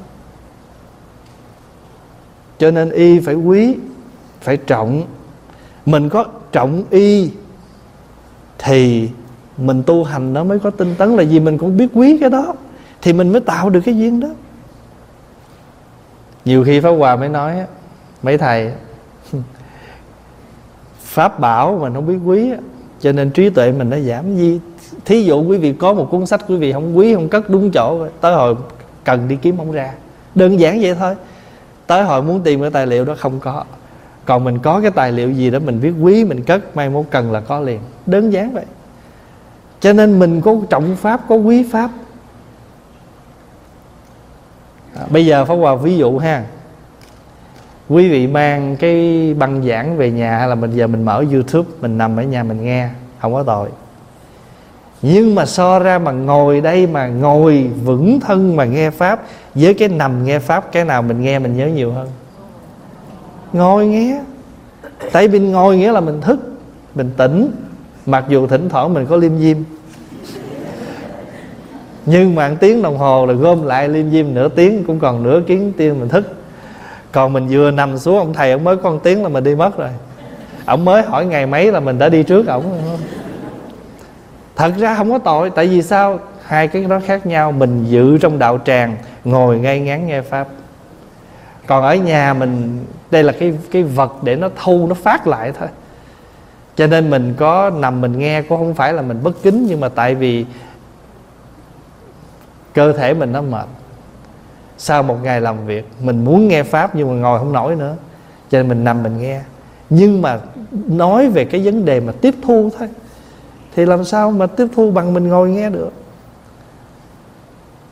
Cho nên y phải quý, phải trọng. Mình có trọng y thì mình tu hành nó mới có tinh tấn. Là vì mình cũng biết quý cái đó thì mình mới tạo được cái duyên đó. Nhiều khi Pháp Hòa mới nói mấy thầy pháp bảo mình không biết quý, cho nên trí tuệ mình nó giảm. Gì thí dụ quý vị có một cuốn sách quý vị không quý, không cất đúng chỗ, tới hồi cần đi kiếm không ra. Đơn giản vậy thôi. Tới hồi muốn tìm cái tài liệu đó không có. Còn mình có cái tài liệu gì đó mình biết quý, mình cất, mai mốt cần là có liền. Đơn giản vậy. Cho nên mình có trọng pháp, có quý pháp. À, bây giờ Pháp Hòa ví dụ ha. Quý vị mang cái băng giảng về nhà, hay là mình giờ mình mở YouTube, mình nằm ở nhà mình nghe, không có tội. Nhưng mà so ra mà ngồi đây, mà ngồi vững thân mà nghe pháp, với cái nằm nghe pháp, cái nào mình nghe mình nhớ nhiều hơn? Ngồi nghe. Tại mình ngồi nghĩa là mình thức, mình tỉnh. Mặc dù thỉnh thoảng mình có liêm diêm, nhưng mà một tiếng đồng hồ là gom lại liêm diêm nửa tiếng, cũng còn nửa tiếng tiên mình thức. Còn mình vừa nằm xuống, ông thầy ông mới có một tiếng là mình đi mất rồi. Ông mới hỏi ngày mấy là mình đã đi trước ổng rồi. Thật ra không có tội. Tại vì sao? Hai cái đó khác nhau. Mình dự trong đạo tràng, ngồi ngay ngắn nghe pháp. Còn ở nhà mình, đây là cái, cái vật để nó thu, nó phát lại thôi. Cho nên mình có nằm mình nghe cũng không phải là mình bất kính, nhưng mà tại vì cơ thể mình nó mệt. Sau một ngày làm việc, mình muốn nghe pháp nhưng mà ngồi không nổi nữa, cho nên mình nằm mình nghe. Nhưng mà nói về cái vấn đề mà tiếp thu thôi, thì làm sao mà tiếp thu bằng mình ngồi nghe được?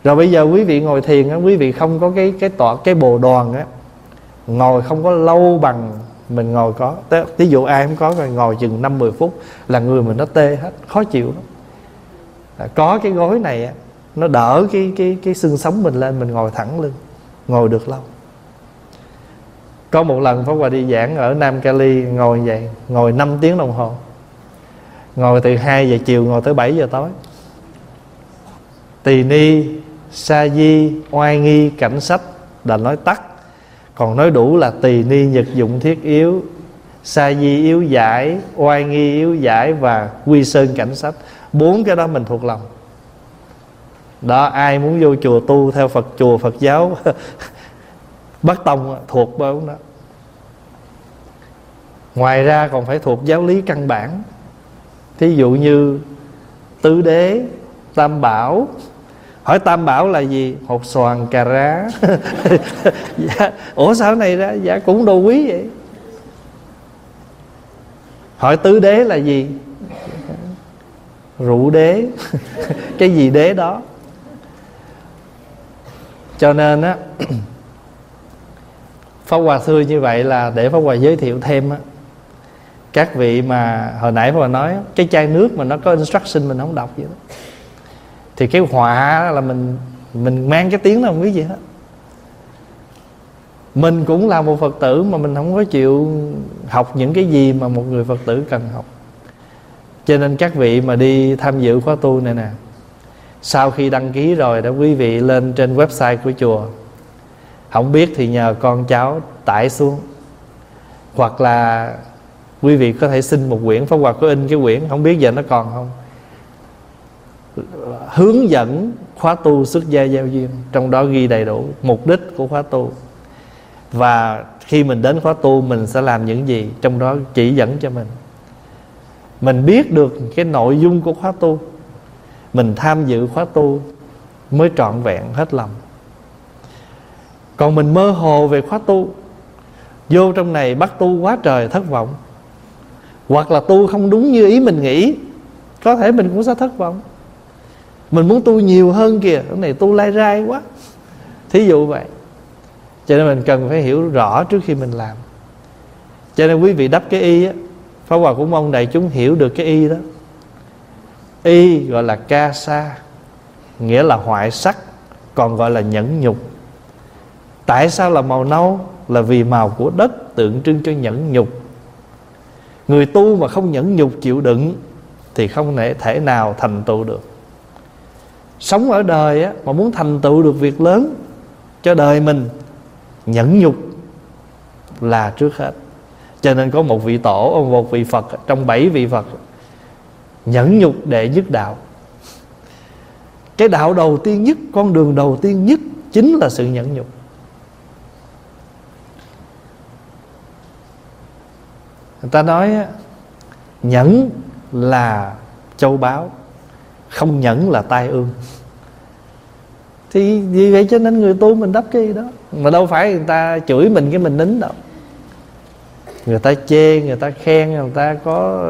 Rồi bây giờ quý vị ngồi thiền á, quý vị không có cái cái tọa cái bồ đoàn á, ngồi không có lâu bằng mình ngồi có. Ví dụ ai không có rồi ngồi chừng năm mười phút là người mình nó tê hết, khó chịu lắm. À, có cái gối này á, nó đỡ cái cái cái xương sống mình lên, mình ngồi thẳng lưng, ngồi được lâu. Có một lần Pháp Hòa đi giảng ở Nam Cali, ngồi vậy, ngồi năm tiếng đồng hồ. Ngồi từ hai giờ chiều ngồi tới bảy giờ tối. Tỳ ni, sa di, oai nghi, cảnh sách là nói tắt. Còn nói đủ là tỳ ni nhật dụng thiết yếu, sa di yếu giải, oai nghi yếu giải và quy sơn cảnh sách. Bốn cái đó mình thuộc lòng. Đó, ai muốn vô chùa tu theo Phật, chùa Phật giáo Bắc Tông thuộc bốn đó. Ngoài ra còn phải thuộc giáo lý căn bản. Thí dụ như tứ đế, tam bảo. Hỏi tam bảo là gì? Hột xoàn, cà rá. Dạ. Ủa sao này ra? Dạ cũng đồ quý vậy. Hỏi tứ đế là gì? Rượu đế. Cái gì đế đó. Cho nên á, Pháp Hòa xưa như vậy là để Pháp Hòa giới thiệu thêm á, các vị mà hồi nãy Pháp Hòa nói cái chai nước mà nó có instruction mình không đọc vậy đó, thì cái họa là mình mình mang cái tiếng đó không biết gì hết. Mình cũng là một Phật tử mà mình không có chịu học những cái gì mà một người Phật tử cần học. Cho nên các vị mà đi tham dự khóa tu này nè, sau khi đăng ký rồi đó, quý vị lên trên website của chùa. Không biết thì nhờ con cháu tải xuống, hoặc là quý vị có thể xin một quyển. Pháp Hòa có in cái quyển, không biết giờ nó còn không, hướng dẫn khóa tu xuất gia giao duyên. Trong đó ghi đầy đủ mục đích của khóa tu, và khi mình đến khóa tu mình sẽ làm những gì, trong đó chỉ dẫn cho mình. Mình biết được cái nội dung của khóa tu, mình tham dự khóa tu mới trọn vẹn hết lòng. Còn mình mơ hồ về khóa tu, vô trong này bắt tu quá trời thất vọng, hoặc là tu không đúng như ý mình nghĩ, có thể mình cũng sẽ thất vọng. Mình muốn tu nhiều hơn kìa, cái này tu lai rai quá, thí dụ vậy. Cho nên mình cần phải hiểu rõ trước khi mình làm. Cho nên quý vị đắp cái y á, Pháp Hòa cũng mong đại chúng hiểu được cái y đó. Y gọi là ca sa, nghĩa là hoại sắc, còn gọi là nhẫn nhục. Tại sao là màu nâu? Là vì màu của đất tượng trưng cho nhẫn nhục. Người tu mà không nhẫn nhục chịu đựng thì không thể, thể nào thành tựu được. Sống ở đời á, mà muốn thành tựu được việc lớn cho đời mình, nhẫn nhục là trước hết. Cho nên có một vị tổ, một vị Phật trong bảy vị Phật, nhẫn nhục đệ nhất đạo. Cái đạo đầu tiên nhất, con đường đầu tiên nhất chính là sự nhẫn nhục. Người ta nói nhẫn là châu báu, không nhẫn là tai ương. Thì vì vậy cho nên người tu mình đắp cái gì đó. Mà đâu phải người ta chửi mình cái mình nín đâu. Người ta chê, người ta khen, người ta có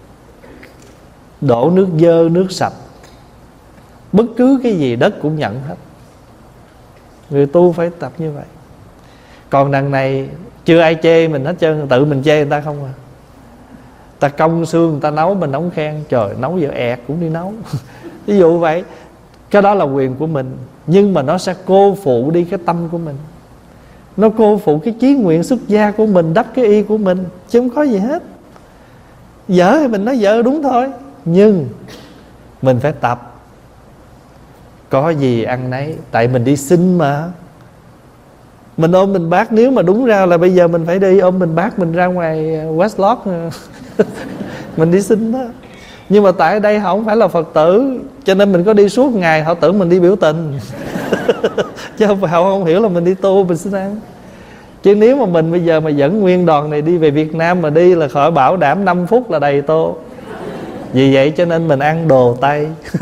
đổ nước dơ, nước sạch, bất cứ cái gì đất cũng nhận hết. Người tu phải tập như vậy. Còn đằng này chưa ai chê mình hết trơn, tự mình chê người ta không à. Ta công xương người ta nấu mình không khen, trời nấu giờ ẹt cũng đi nấu. Ví dụ vậy. Cái đó là quyền của mình, nhưng mà nó sẽ cô phụ đi cái tâm của mình, nó cô phụ cái chí nguyện xuất gia của mình, đắp cái y của mình, chứ không có gì hết. Dở thì mình nói dở đúng thôi, nhưng mình phải tập. Có gì ăn nấy, tại mình đi xin mà. Mình ôm mình bác, nếu mà đúng ra là bây giờ mình phải đi ôm mình bác mình ra ngoài West Lodge mình đi xin đó. Nhưng mà tại đây họ không phải là Phật tử, cho nên mình có đi suốt ngày họ tưởng mình đi biểu tình. Chứ không phải họ không hiểu là mình đi tu, mình xin ăn. Chứ nếu mà mình bây giờ mà dẫn nguyên đoàn này đi về Việt Nam mà đi là khỏi bảo đảm năm phút là đầy tô. Vì vậy cho nên mình ăn đồ Tây.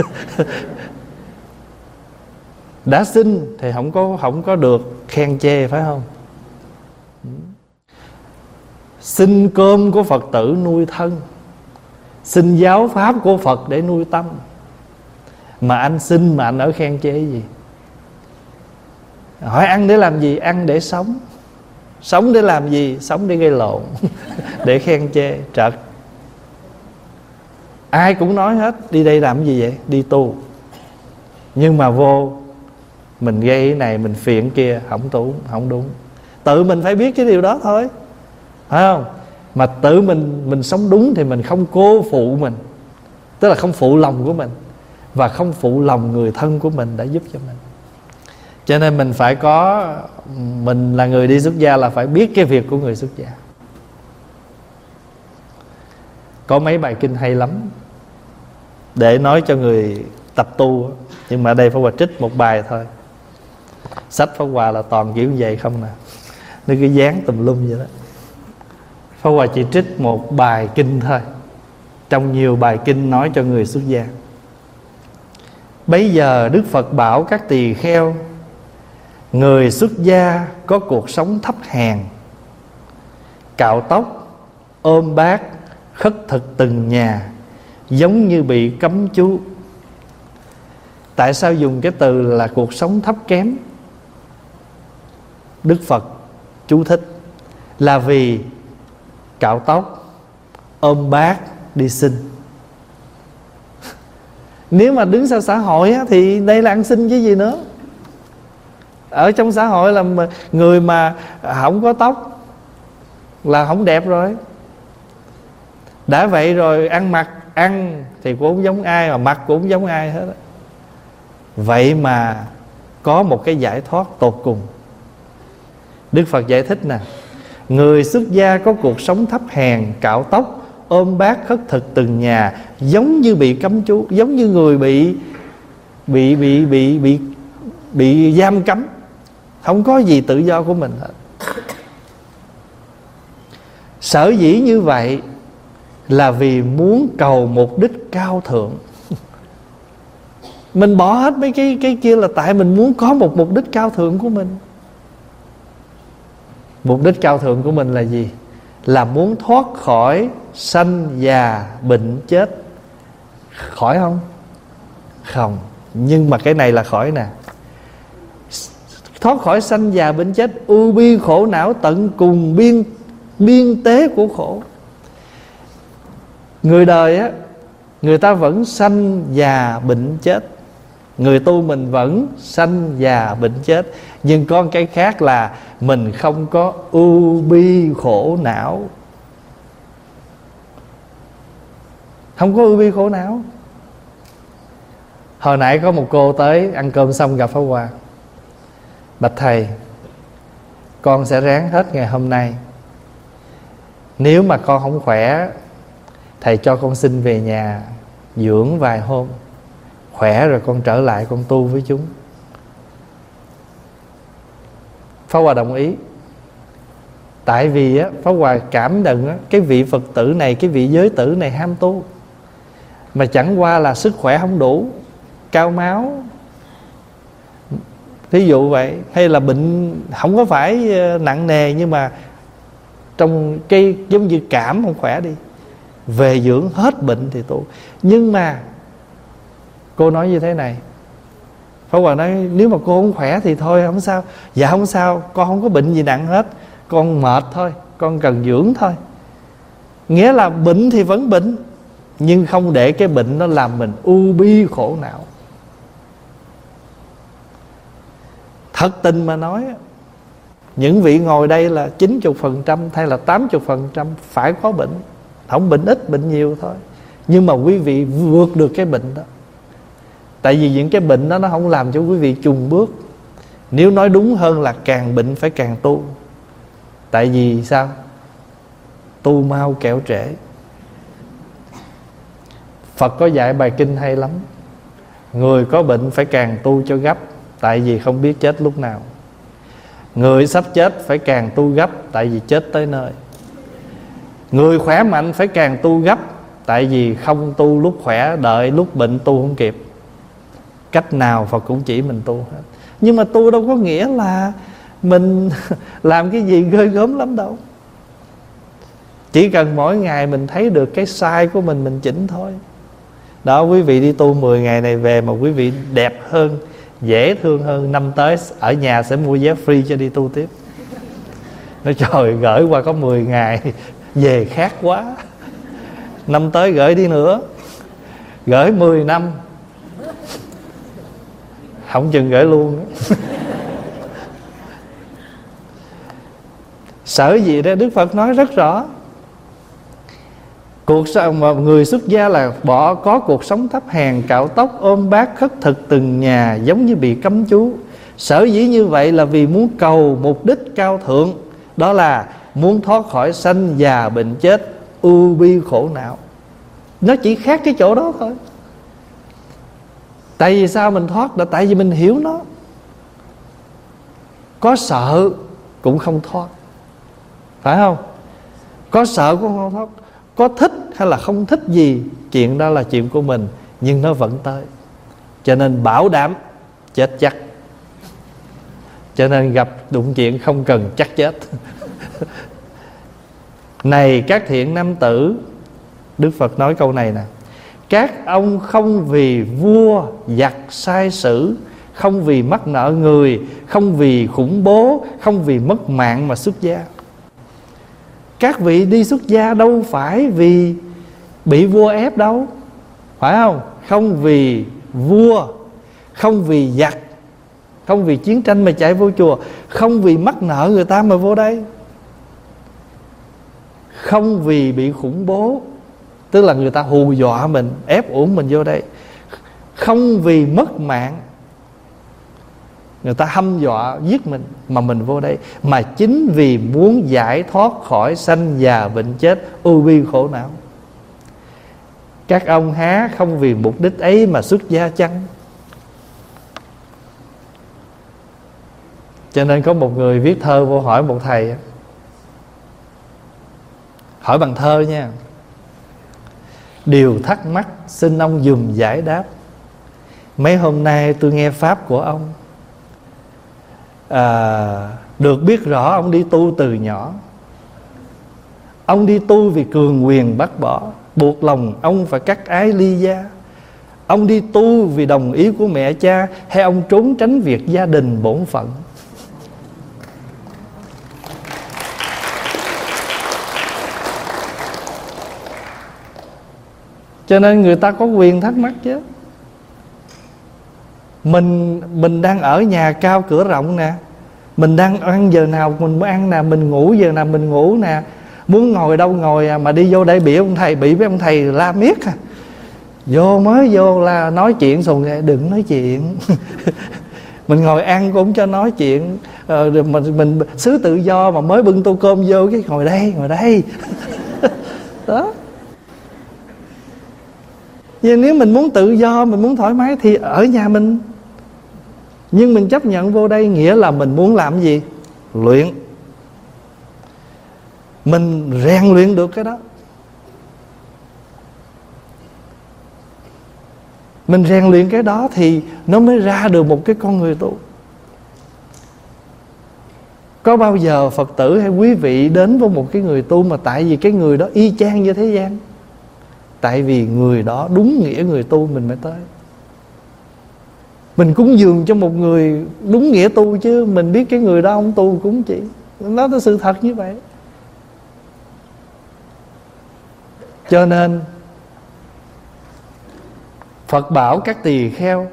Đã xin thì không có, không có được khen chê, phải không? Xin cơm của Phật tử nuôi thân, xin giáo pháp của Phật để nuôi tâm. Mà anh xin mà anh ở khen chê gì? Hỏi ăn để làm gì? Ăn để sống. Sống để làm gì? Sống để gây lộn để khen chê trật. Ai cũng nói hết đi đây làm gì vậy? Đi tu. Nhưng mà vô mình gây cái này, mình phiền kia, không đúng, không đúng. Tự mình phải biết cái điều đó thôi, phải không? Mà tự mình mình sống đúng thì mình không cô phụ mình, tức là không phụ lòng của mình và không phụ lòng người thân của mình đã giúp cho mình. Cho nên mình phải có, mình là người đi xuất gia là phải biết cái việc của người xuất gia. Có mấy bài kinh hay lắm để nói cho người tập tu, nhưng mà ở đây Pháp Hòa trích một bài thôi. Sách Pháp Hòa là toàn kiểu như vậy không nè, nó cứ dán tùm lum vậy đó. Pháp Hòa chỉ trích một bài kinh thôi trong nhiều bài kinh nói cho người xuất gia. Bấy giờ Đức Phật bảo các tỳ kheo: người xuất gia có cuộc sống thấp hèn, cạo tóc, ôm bát, khất thực từng nhà, giống như bị cấm chú. Tại sao dùng cái từ là cuộc sống thấp kém? Đức Phật chú thích là vì cạo tóc, ôm bát, đi xin. Nếu mà đứng sau xã hội á, thì đây là ăn xin chứ gì nữa. Ở trong xã hội là người mà không có tóc là không đẹp rồi. Đã vậy rồi ăn mặc, ăn thì cũng không giống ai, mà mặc cũng không giống ai hết. Vậy mà có một cái giải thoát tột cùng. Đức Phật giải thích nè: người xuất gia có cuộc sống thấp hèn, cạo tóc, ôm bát, khất thực từng nhà, giống như bị cấm chú, giống như người bị bị bị bị bị bị giam cấm, không có gì tự do của mình hết. Sở dĩ như vậy là vì muốn cầu mục đích cao thượng. Mình bỏ hết mấy cái cái kia là tại mình muốn có một mục đích cao thượng của mình. Mục đích cao thượng của mình là gì? Là muốn thoát khỏi sanh già bệnh chết. Khỏi không? Không. Nhưng mà cái này là khỏi nè. Thoát khỏi sanh già bệnh chết, ưu bi khổ não tận cùng biên biên tế của khổ. Người đời á, người ta vẫn sanh già bệnh chết. Người tu mình vẫn sanh già bệnh chết. Nhưng có cái khác là mình không có ưu bi khổ não. Không có ưu bi khổ não. Hồi nãy có một cô tới ăn cơm xong gặp Pháp Hòa: bạch thầy, con sẽ ráng hết ngày hôm nay. Nếu mà con không khỏe, thầy cho con xin về nhà dưỡng vài hôm, khỏe rồi con trở lại con tu với chúng. Pháp Hòa đồng ý. Tại vì á, Pháp Hòa cảm nhận á, cái vị Phật tử này, cái vị giới tử này ham tu, mà chẳng qua là sức khỏe không đủ, cao máu, thí dụ vậy. Hay là bệnh không có phải nặng nề, nhưng mà trong cái giống như cảm không khỏe đi, về dưỡng hết bệnh thì tu. Nhưng mà cô nói như thế này: Pháp Hòa nói nếu mà cô không khỏe thì thôi không sao. Dạ không sao, con không có bệnh gì nặng hết, con mệt thôi, con cần dưỡng thôi. Nghĩa là bệnh thì vẫn bệnh, nhưng không để cái bệnh nó làm mình ưu bi khổ não. Thật tình mà nói, những vị ngồi đây là chín mươi phần trăm hay là tám mươi phần trăm phải có bệnh. Không bệnh ít, bệnh nhiều thôi. Nhưng mà quý vị vượt được cái bệnh đó. Tại vì những cái bệnh đó nó không làm cho quý vị chùng bước. Nếu nói đúng hơn là càng bệnh phải càng tu. Tại vì sao? Tu mau kẻo trễ. Phật có dạy bài kinh hay lắm: người có bệnh phải càng tu cho gấp, tại vì không biết chết lúc nào. Người sắp chết phải càng tu gấp, tại vì chết tới nơi. Người khỏe mạnh phải càng tu gấp, tại vì không tu lúc khỏe, đợi lúc bệnh tu không kịp. Cách nào Phật cũng chỉ mình tu hết. Nhưng mà tu đâu có nghĩa là mình làm cái gì ghê gớm lắm đâu. Chỉ cần mỗi ngày mình thấy được cái sai của mình, mình chỉnh thôi. Đó, quý vị đi tu mười ngày này về mà quý vị đẹp hơn dễ thương hơn. Năm tới ở nhà sẽ mua vé free cho đi tu tiếp. Nói trời, gửi qua có mười ngày về khác quá. Năm tới gửi đi nữa, gửi mười năm không chừng gửi luôn. Sở dĩ đó Đức Phật nói rất rõ, cuộc sống mà người xuất gia là bỏ có cuộc sống thấp hèn, cạo tóc, ôm bát, khất thực từng nhà, giống như bị cấm chú. Sở dĩ như vậy là vì muốn cầu mục đích cao thượng, đó là muốn thoát khỏi sanh già bệnh chết, ưu bi khổ não. Nó chỉ khác cái chỗ đó thôi. Tại vì sao mình thoát? Là tại vì mình hiểu nó. Có sợ cũng không thoát, phải không? Có sợ cũng không thoát. Có thích hay là không thích gì, chuyện đó là chuyện của mình, nhưng nó vẫn tới. Cho nên bảo đảm chết chắc. Cho nên gặp đụng chuyện không cần chắc chết. Này các thiện nam tử, Đức Phật nói câu này nè: các ông không vì vua giặc sai sử, không vì mắc nợ người, không vì khủng bố, không vì mất mạng mà xuất gia. Các vị đi xuất gia đâu phải vì bị vua ép đâu, phải không? Không vì vua, không vì giặc, không vì chiến tranh mà chạy vô chùa, không vì mắc nợ người ta mà vô đây, không vì bị khủng bố, tức là người ta hù dọa mình, ép uổng mình vô đây, không vì mất mạng, người ta hăm dọa giết mình mà mình vô đây, mà chính vì muốn giải thoát khỏi sanh già bệnh chết, ưu bi khổ não. Các ông há không vì mục đích ấy mà xuất gia chăng? Cho nên có một người viết thơ vô hỏi một thầy, hỏi bằng thơ nha: điều thắc mắc xin ông dùm giải đáp. Mấy hôm nay tôi nghe pháp của ông, à, được biết rõ ông đi tu từ nhỏ. Ông đi tu vì cường quyền bắt bỏ, buộc lòng ông phải cắt ái ly gia. Ông đi tu vì đồng ý của mẹ cha, hay ông trốn tránh việc gia đình bổn phận? Cho nên người ta có quyền thắc mắc chứ. Mình mình đang ở nhà cao cửa rộng nè, mình đang ăn giờ nào mình mới ăn nè, mình ngủ giờ nào mình ngủ nè, muốn ngồi đâu ngồi à, mà đi vô đây bị ông thầy bị với ông thầy la miết à. Vô mới vô là nói chuyện sùng ra, đừng nói chuyện. Mình ngồi ăn cũng cho nói chuyện, ờ, mình mình xứ tự do mà mới bưng tô cơm vô cái ngồi đây ngồi đây. Đó. Nhưng nếu mình muốn tự do, mình muốn thoải mái thì ở nhà mình. Nhưng mình chấp nhận vô đây nghĩa là mình muốn làm gì? Luyện. Mình rèn luyện được cái đó. Mình rèn luyện cái đó thì nó mới ra được một cái con người tu. Có bao giờ Phật tử hay quý vị đến với một cái người tu mà tại vì cái người đó y chang như thế gian? Tại vì người đó đúng nghĩa người tu mình mới tới. Mình cúng dường cho một người đúng nghĩa tu, chứ mình biết cái người đó không tu cúng chỉ. Nó là sự thật như vậy. Cho nên Phật bảo các tỳ kheo,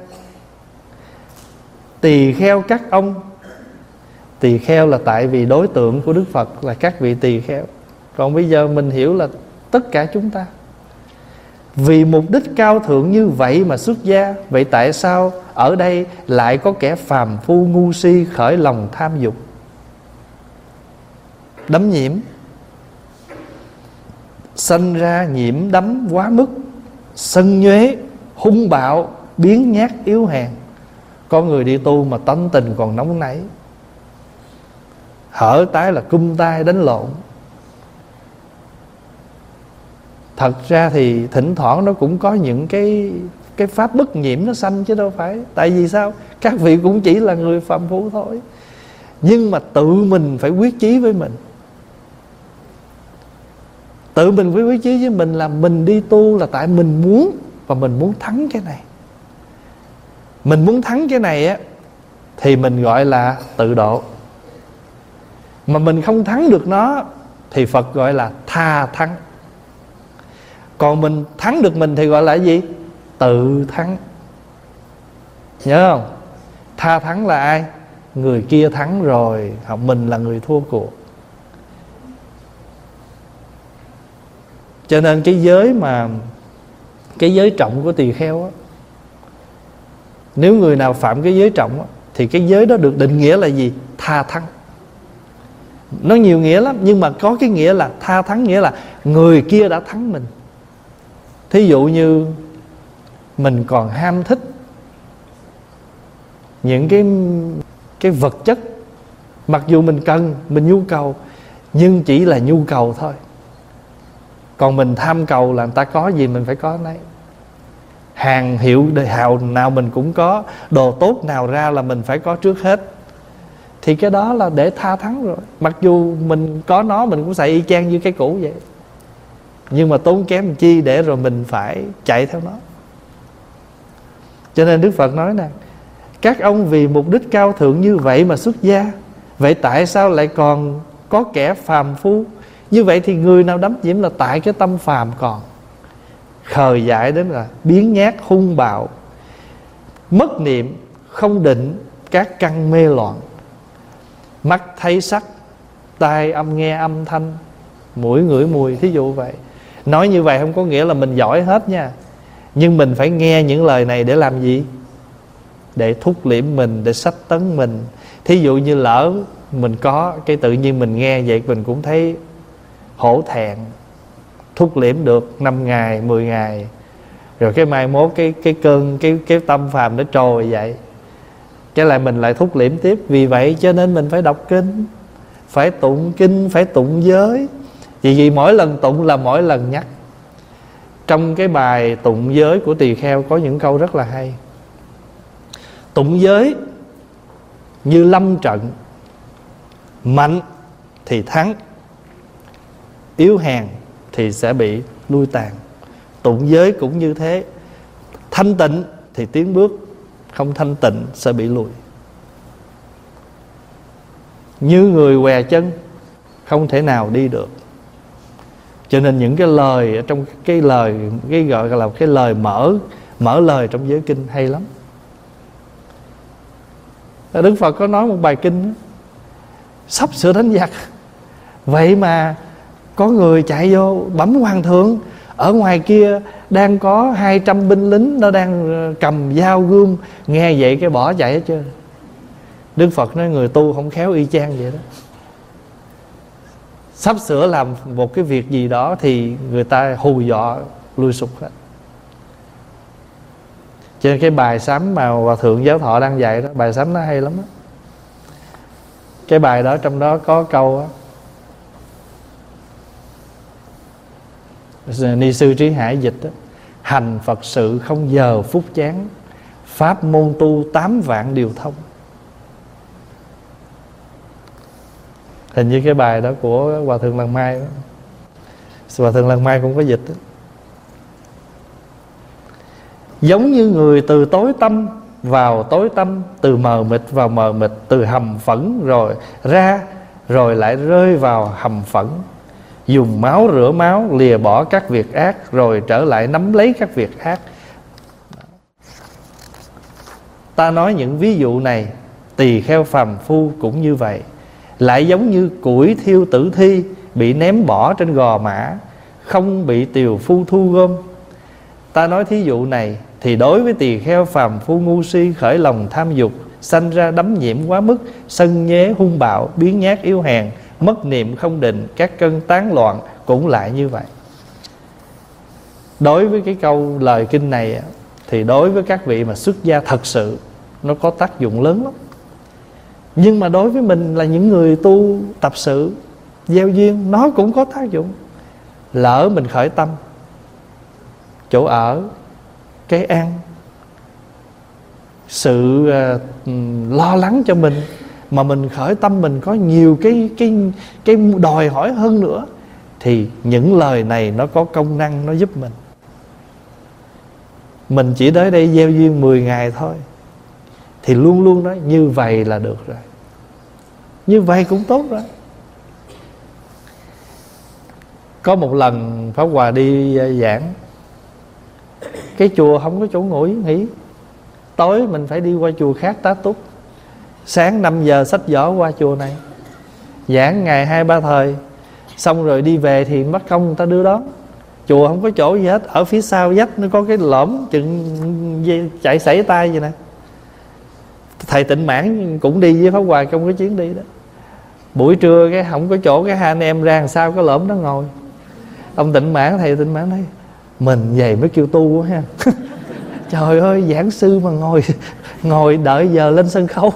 tỳ kheo các ông. Tỳ kheo là tại vì đối tượng của Đức Phật là các vị tỳ kheo. Còn bây giờ mình hiểu là tất cả chúng ta. Vì mục đích cao thượng như vậy mà xuất gia. Vậy tại sao ở đây lại có kẻ phàm phu ngu si khởi lòng tham dục, đắm nhiễm, sanh ra nhiễm đắm quá mức, sân nhuế, hung bạo, biến nhát yếu hèn. Có người đi tu mà tánh tình còn nóng nảy, hở tái là cum tay đánh lộn. Thật ra thì thỉnh thoảng nó cũng có những cái cái pháp bất nhiễm nó sanh chứ đâu phải. Tại vì sao? Các vị cũng chỉ là người phàm phu thôi. Nhưng mà tự mình phải quyết chí với mình. Tự mình phải quyết chí với mình, là mình đi tu là tại mình muốn, và mình muốn thắng cái này. Mình muốn thắng cái này á thì mình gọi là tự độ. Mà mình không thắng được nó thì Phật gọi là tha thắng. Còn mình thắng được mình thì gọi là gì? Tự thắng. Nhớ không? Tha thắng là ai? Người kia thắng rồi, học mình là người thua cuộc. Cho nên cái giới mà cái giới trọng của tỳ kheo á, nếu người nào phạm cái giới trọng á, thì cái giới đó được định nghĩa là gì? Tha thắng. Nó nhiều nghĩa lắm, nhưng mà có cái nghĩa là tha thắng, nghĩa là người kia đã thắng mình. Thí dụ như mình còn ham thích những cái cái vật chất, mặc dù mình cần, mình nhu cầu, nhưng chỉ là nhu cầu thôi. Còn mình tham cầu là người ta có gì mình phải có nấy. Hàng hiệu đời hào nào mình cũng có, đồ tốt nào ra là mình phải có trước hết. Thì cái đó là để tha thắng rồi. Mặc dù mình có nó, mình cũng xài y chang như cái cũ vậy, nhưng mà tốn kém chi để rồi mình phải chạy theo nó. Cho nên Đức Phật nói nè, các ông vì mục đích cao thượng như vậy mà xuất gia, vậy tại sao lại còn có kẻ phàm phu? Như vậy thì người nào đắm nhiễm là tại cái tâm phàm còn. Khờ dại đến là biếng nhác hung bạo, mất niệm không định, các căn mê loạn. Mắt thấy sắc, tai âm nghe âm thanh, mũi ngửi mùi. Thí dụ vậy. Nói như vậy không có nghĩa là mình giỏi hết nha, nhưng mình phải nghe những lời này để làm gì? Để thúc liễm mình, để sách tấn mình. Thí dụ như lỡ mình có cái tự nhiên mình nghe vậy, mình cũng thấy hổ thẹn, thúc liễm được năm ngày, mười ngày, rồi cái mai mốt cái cái cơn cái cái tâm phàm nó trồi vậy, cái lại mình lại thúc liễm tiếp. Vì vậy cho nên mình phải đọc kinh, phải tụng kinh, phải tụng giới. Vì vì mỗi lần tụng là mỗi lần nhắc. Trong cái bài tụng giới của tỳ kheo có những câu rất là hay. Tụng giới như lâm trận, mạnh thì thắng, yếu hèn thì sẽ bị lui tàn. Tụng giới cũng như thế. Thanh tịnh thì tiến bước, không thanh tịnh sẽ bị lùi. Như người què chân, không thể nào đi được. Cho nên những cái lời trong cái lời cái gọi là cái lời mở mở lời trong giới kinh hay lắm. Đức Phật có nói một bài kinh đó, sắp sửa đánh giặc, vậy mà có người chạy vô bấm hoàng thượng. Ở ngoài kia đang có hai trăm binh lính, nó đang cầm dao gươm. Nghe vậy cái bỏ chạy hết trơn. Đức Phật nói người tu không khéo y chang vậy đó. Sắp sửa làm một cái việc gì đó thì người ta hù dọa lui sụp hết. Cho nên cái bài sám mà Hòa Thượng Giáo Thọ đang dạy đó, bài sám nó hay lắm đó. Cái bài đó trong đó có câu đó, Ni sư Trí Hải dịch đó: hành Phật sự không giờ phút chán, pháp môn tu tám vạn điều thông. Hình như cái bài đó của Hòa Thượng Lần Mai đó. Hòa Thượng Lần Mai cũng có dịch đó. Giống như người từ tối tâm vào tối tâm, từ mờ mịt vào mờ mịt, từ hầm phẫn rồi ra, rồi lại rơi vào hầm phẫn. Dùng máu rửa máu, lìa bỏ các việc ác, rồi trở lại nắm lấy các việc ác. Ta nói những ví dụ này, tỳ kheo phàm phu cũng như vậy. Lại giống như củi thiêu tử thi bị ném bỏ trên gò mã, không bị tiều phu thu gom. Ta nói thí dụ này thì đối với tỳ kheo phàm phu ngu si khởi lòng tham dục, sanh ra đắm nhiễm quá mức, sân nhế hung bạo, biếng nhác yếu hèn, mất niệm không định, các cơn tán loạn cũng lại như vậy. Đối với cái câu lời kinh này thì đối với các vị mà xuất gia thật sự nó có tác dụng lớn lắm. Nhưng mà đối với mình là những người tu tập sự gieo duyên, nó cũng có tác dụng. Lỡ mình khởi tâm, chỗ ở, cái ăn, sự uh, lo lắng cho mình, mà mình khởi tâm mình có nhiều cái cái cái đòi hỏi hơn nữa, thì những lời này nó có công năng, nó giúp mình. Mình chỉ tới đây gieo duyên mười ngày thôi, thì luôn luôn nói như vậy là được rồi, như vậy cũng tốt rồi. Có một lần Pháp Hòa đi giảng, cái chùa không có chỗ ngủ nghỉ, tối mình phải đi qua chùa khác tá túc. Sáng năm giờ xách giỏ qua chùa này giảng ngày hai ba thời, xong rồi đi về thì mất công người ta đưa đón. Chùa không có chỗ gì hết, ở phía sau vách nó có cái lõm chừng chạy sảy tay vậy nè. Thầy Tịnh Mãn cũng đi với Pháp Hòa trong cái chuyến đi đó. Buổi trưa cái không có chỗ, cái hai anh em ra làm sao cái lõm đó ngồi. Ông Tịnh Mãn, thầy Tịnh Mãn nói mình vậy mới kêu tu quá ha. Trời ơi, giảng sư mà ngồi ngồi đợi giờ lên sân khấu.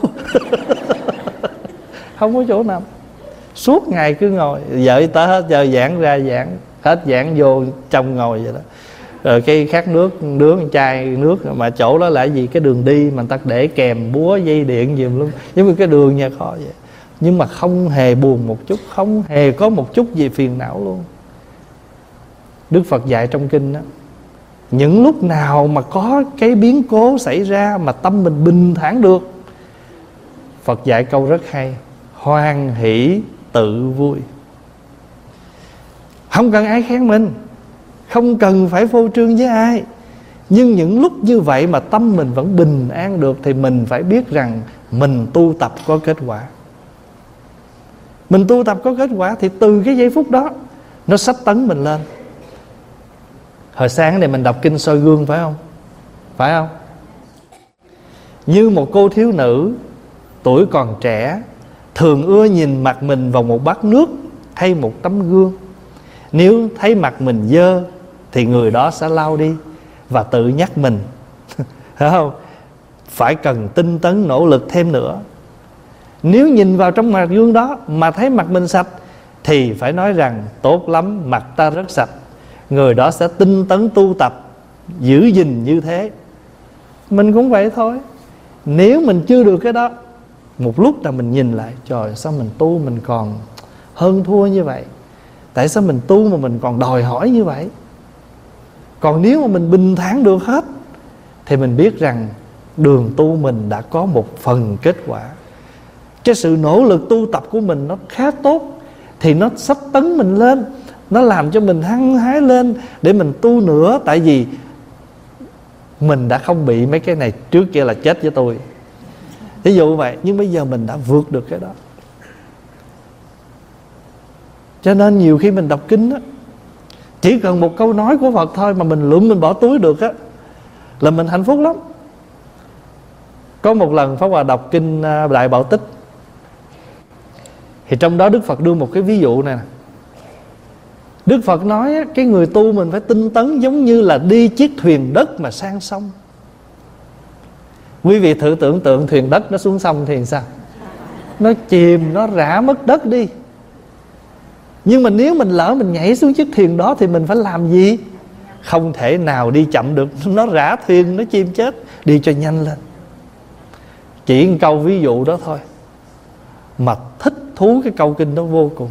Không có chỗ nằm, suốt ngày cứ ngồi. Vợ tới hết giờ giảng ra giảng, hết giảng vô trong ngồi vậy đó. Rồi cái khát nước, nướng chai nước, mà chỗ đó là gì, cái đường đi mà người ta để kèm búa dây điện gì luôn, giống như cái đường nhà kho vậy. Nhưng mà không hề buồn một chút, không hề có một chút gì phiền não luôn. Đức Phật dạy trong kinh đó, những lúc nào mà có cái biến cố xảy ra mà tâm mình bình thản được, Phật dạy câu rất hay: hoan hỷ tự vui. Không cần ai khen mình, không cần phải phô trương với ai, nhưng những lúc như vậy mà tâm mình vẫn bình an được thì mình phải biết rằng mình tu tập có kết quả. Mình tu tập có kết quả thì từ cái giây phút đó nó xách tấn mình lên. Hồi sáng này mình đọc kinh soi gương phải không? Phải không? Như một cô thiếu nữ tuổi còn trẻ thường ưa nhìn mặt mình vào một bát nước hay một tấm gương. Nếu thấy mặt mình dơ thì người đó sẽ lau đi và tự nhắc mình phải không? Phải cần tinh tấn nỗ lực thêm nữa. Nếu nhìn vào trong mặt gương đó mà thấy mặt mình sạch thì phải nói rằng tốt lắm, mặt ta rất sạch. Người đó sẽ tinh tấn tu tập, giữ gìn như thế. Mình cũng vậy thôi. Nếu mình chưa được cái đó, một lúc là mình nhìn lại, trời sao mình tu mình còn hơn thua như vậy, tại sao mình tu mà mình còn đòi hỏi như vậy. Còn nếu mà mình bình thản được hết thì mình biết rằng đường tu mình đã có một phần kết quả. Cái sự nỗ lực tu tập của mình nó khá tốt thì nó xách tấn mình lên, nó làm cho mình hăng hái lên để mình tu nữa. Tại vì mình đã không bị mấy cái này trước kia là chết với tôi, ví dụ vậy. Nhưng bây giờ mình đã vượt được cái đó. Cho nên nhiều khi mình đọc kinh á, chỉ cần một câu nói của Phật thôi mà mình lượm mình bỏ túi được á, là mình hạnh phúc lắm. Có một lần Pháp Hòa đọc kinh Đại Bảo Tích, thì trong đó Đức Phật đưa một cái ví dụ này nè. Đức Phật nói á, cái người tu mình phải tinh tấn giống như là đi chiếc thuyền đất mà sang sông. Quý vị thử tưởng tượng thuyền đất nó xuống sông thì sao? Nó chìm, nó rã mất đất đi. Nhưng mà nếu mình lỡ mình nhảy xuống chiếc thuyền đó thì mình phải làm gì? Không thể nào đi chậm được, nó rã thuyền, nó chìm chết. Đi cho nhanh lên. Chỉ một câu ví dụ đó thôi mà thích thú cái câu kinh đó vô cùng.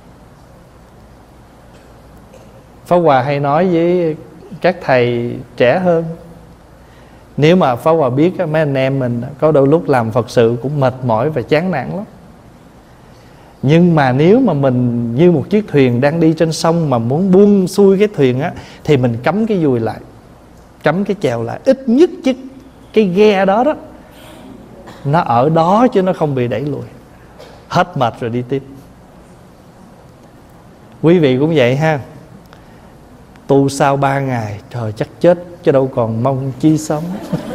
Pháp Hòa hay nói với các thầy trẻ hơn, nếu mà Pháp Hòa biết mấy anh em mình có đôi lúc làm Phật sự cũng mệt mỏi và chán nản lắm. Nhưng mà nếu mà mình như một chiếc thuyền đang đi trên sông mà muốn buông xuôi cái thuyền á, thì mình cắm cái dùi lại, cắm cái chèo lại, ít nhất chiếc cái ghe đó đó nó ở đó chứ nó không bị đẩy lùi. Hết mệt rồi đi tiếp. Quý vị cũng vậy ha. Tu sau ba ngày, trời chắc chết chứ đâu còn mong chi sống.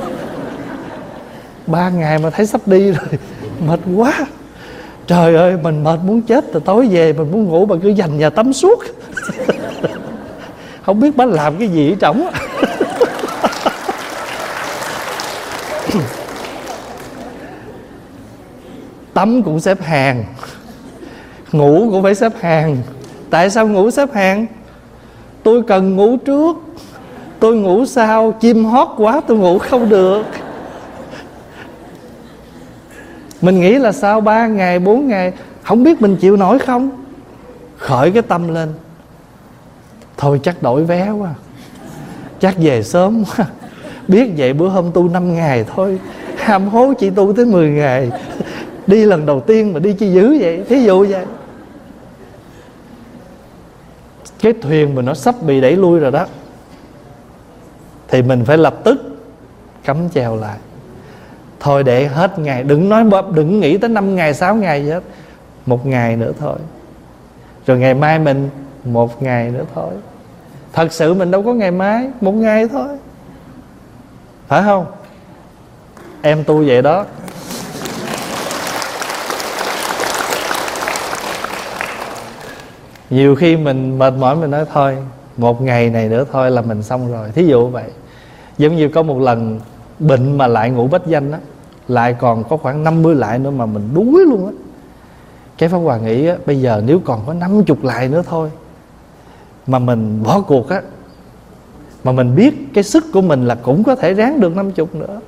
Ba ngày mà thấy sắp đi rồi, mệt quá. Trời ơi, mình mệt muốn chết, từ tối về mình muốn ngủ mà cứ dành nhà tắm suốt. Không biết bác làm cái gì ở trỏng. Tắm cũng xếp hàng, ngủ cũng phải xếp hàng. Tại sao ngủ xếp hàng? Tôi cần ngủ trước, tôi ngủ sau, chim hót quá tôi ngủ không được. Mình nghĩ là sau ba ngày, bốn ngày không biết mình chịu nổi không. Khởi cái tâm lên, thôi chắc đổi vé quá, chắc về sớm quá. Biết vậy bữa hôm tu năm ngày thôi, ham hố chị tu tới mười ngày, đi lần đầu tiên mà đi chi dữ vậy, thí dụ vậy. Cái thuyền mà nó sắp bị đẩy lui rồi đó, thì mình phải lập tức cắm chèo lại. Thôi để hết ngày, đừng nói đừng nghĩ tới năm ngày sáu ngày gì hết. Một ngày nữa thôi, rồi ngày mai mình một ngày nữa thôi. Thật sự mình đâu có ngày mai, một ngày thôi, phải không? Em tu vậy đó. Nhiều khi mình mệt mỏi mình nói thôi, một ngày này nữa thôi là mình xong rồi, thí dụ vậy. Giống như có một lần bệnh mà lại ngủ bách danh á, lại còn có khoảng năm mươi lại nữa mà mình đuối luôn á. Cái Pháp Hòa nghĩ á, bây giờ nếu còn có năm mươi lại nữa thôi mà mình bỏ cuộc á, mà mình biết cái sức của mình là cũng có thể ráng được năm mươi nữa,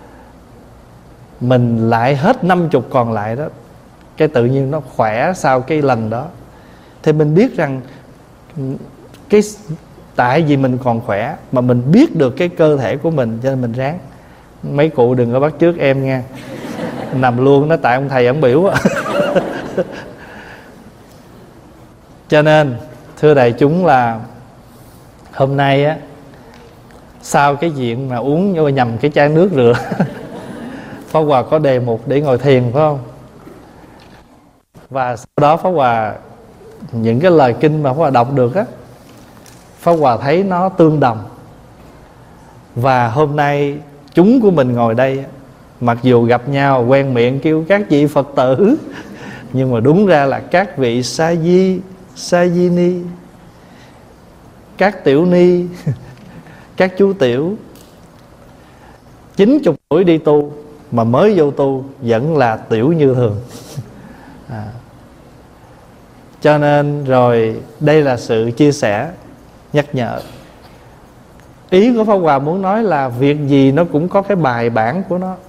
mình lại hết năm mươi còn lại đó, cái tự nhiên nó khỏe sau cái lần đó. Thì mình biết rằng cái tại vì mình còn khỏe mà mình biết được cái cơ thể của mình, cho nên mình ráng. Mấy cụ đừng có bắt chước em nha. Nằm luôn đó, tại ông thầy ổng biểu á. Cho nên thưa đại chúng là hôm nay á, sau cái chuyện mà uống vô nhầm cái chai nước rửa, Pháp Hòa có đề mục để ngồi thiền, phải không? Và sau đó Pháp Hòa, những cái lời kinh mà Pháp Hòa đọc được á, Pháp Hòa thấy nó tương đồng. Và hôm nay chúng của mình ngồi đây, mặc dù gặp nhau quen miệng kêu các vị Phật tử, nhưng mà đúng ra là các vị sa di, sa di ni, các tiểu ni, các chú tiểu. Chín chục tuổi đi tu mà mới vô tu vẫn là tiểu như thường. à. Cho nên rồi đây là sự chia sẻ, nhắc nhở. Ý của Pháp Hòa muốn nói là việc gì nó cũng có cái bài bản của nó.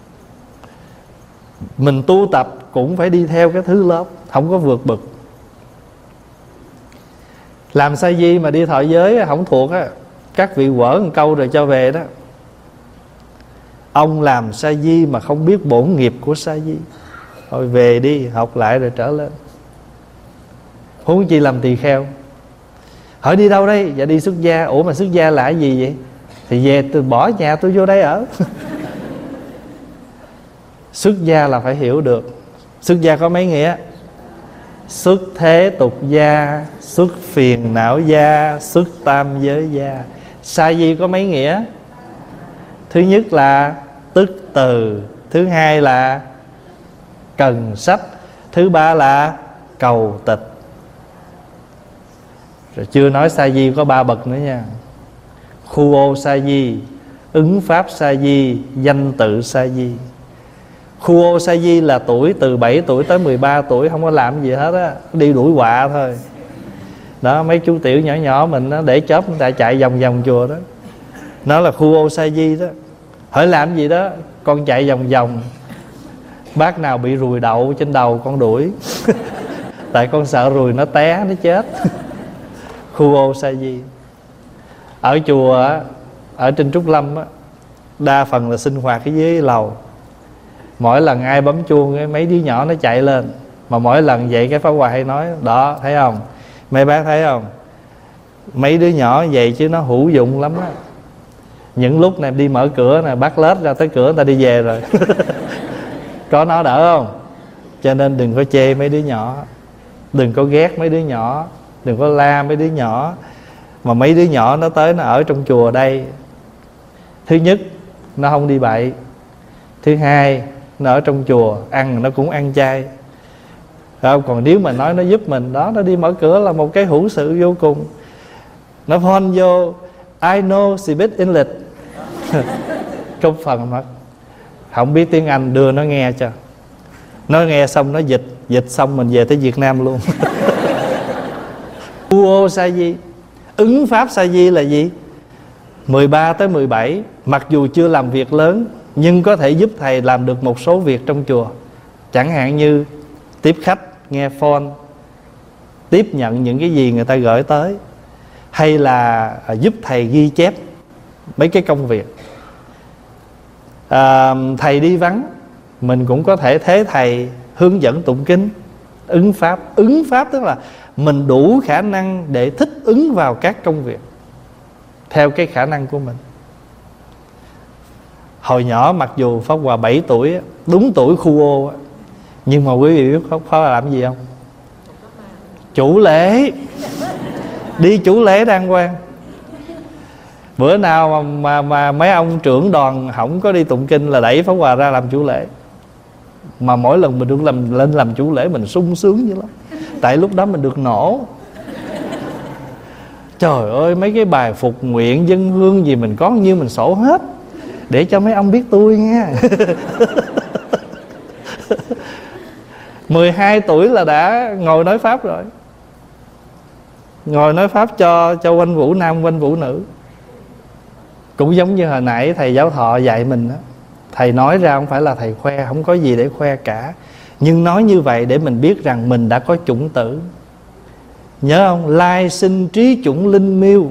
Mình tu tập cũng phải đi theo cái thứ lớp, không có vượt bực. Làm sa di mà đi thọ giới không thuộc á, các vị quở một câu rồi cho về đó. Ông làm sa di mà không biết bổn nghiệp của sa di, thôi về đi, học lại rồi trở lên. Huống chi làm tỳ kheo. Hỏi đi đâu đây? Dạ đi xuất gia. Ủa mà xuất gia là cái gì vậy? Thì về tôi bỏ nhà tôi vô đây ở. Xuất gia là phải hiểu được. Xuất gia có mấy nghĩa? Xuất thế tục gia, xuất phiền não gia, xuất tam giới gia. Sa di có mấy nghĩa? Thứ nhất là tức từ, thứ hai là cần sách, thứ ba là cầu tịch. Rồi chưa nói sa di có ba bậc nữa nha. Khu ô sa di, ứng pháp sa di, danh tự sa di. Khu ô sa di là tuổi từ bảy tuổi tới mười ba tuổi, không có làm gì hết á, đi đuổi quạ thôi. Đó, mấy chú tiểu nhỏ nhỏ mình nó để chớp người ta chạy vòng vòng chùa đó. Nó là khu ô sa di đó. Hỏi làm gì đó? Con chạy vòng vòng. Bác nào bị ruồi đậu trên đầu con đuổi. Tại con sợ ruồi nó té nó chết. Khu ô sa di. Ở chùa á, ở trên Trúc Lâm á, đa phần là sinh hoạt ở dưới lầu. Mỗi lần ai bấm chuông mấy đứa nhỏ nó chạy lên. Mà mỗi lần vậy cái Pháp Hòa hay nói, đó thấy không, mấy bác thấy không, mấy đứa nhỏ vậy chứ nó hữu dụng lắm á. Những lúc này đi mở cửa nè, bắt lết ra tới cửa người ta đi về rồi. Có nó đỡ không? Cho nên đừng có chê mấy đứa nhỏ, đừng có ghét mấy đứa nhỏ, đừng có la mấy đứa nhỏ. Mà mấy đứa nhỏ nó tới nó ở trong chùa đây, thứ nhất nó không đi bậy, thứ hai nó ở trong chùa ăn nó cũng ăn chay. Không? Còn nếu mà nói nó giúp mình đó, nó đi mở cửa là một cái hữu sự vô cùng. Nó phone vô I know speak English. Công phần mà không biết tiếng Anh đưa nó nghe cho. Nó nghe xong nó dịch, dịch xong mình về tới Việt Nam luôn. Uo sa di, ứng pháp sa di là gì? mười ba tới mười bảy, mặc dù chưa làm việc lớn nhưng có thể giúp thầy làm được một số việc trong chùa. Chẳng hạn như tiếp khách, nghe phone, tiếp nhận những cái gì người ta gửi tới, hay là giúp thầy ghi chép mấy cái công việc. à, thầy đi vắng, mình cũng có thể thế thầy hướng dẫn tụng kinh. Ứng pháp, ứng pháp tức là mình đủ khả năng để thích ứng vào các công việc theo cái khả năng của mình. Hồi nhỏ mặc dù Pháp Hòa bảy tuổi, đúng tuổi khu ô, nhưng mà quý vị biết Pháp Hòa làm gì không? Chủ lễ. Đi chủ lễ đàng hoàng. Bữa nào mà, mà, mà mấy ông trưởng đoàn không có đi tụng kinh là đẩy Pháp Hòa ra làm chủ lễ. Mà mỗi lần mình được làm, lên làm chủ lễ mình sung sướng dữ lắm. Tại lúc đó mình được nổ. Trời ơi, mấy cái bài phục nguyện dân hương gì mình có nhiêu mình sổ hết, để cho mấy ông biết tôi nha. mười hai tuổi là đã ngồi nói Pháp rồi. Ngồi nói Pháp cho cho quanh vũ nam quanh vũ nữ. Cũng giống như hồi nãy thầy giáo thọ dạy mình đó. Thầy nói ra không phải là thầy khoe, không có gì để khoe cả, nhưng nói như vậy để mình biết rằng mình đã có chủng tử. Nhớ không? Lai sinh trí chủng linh miêu.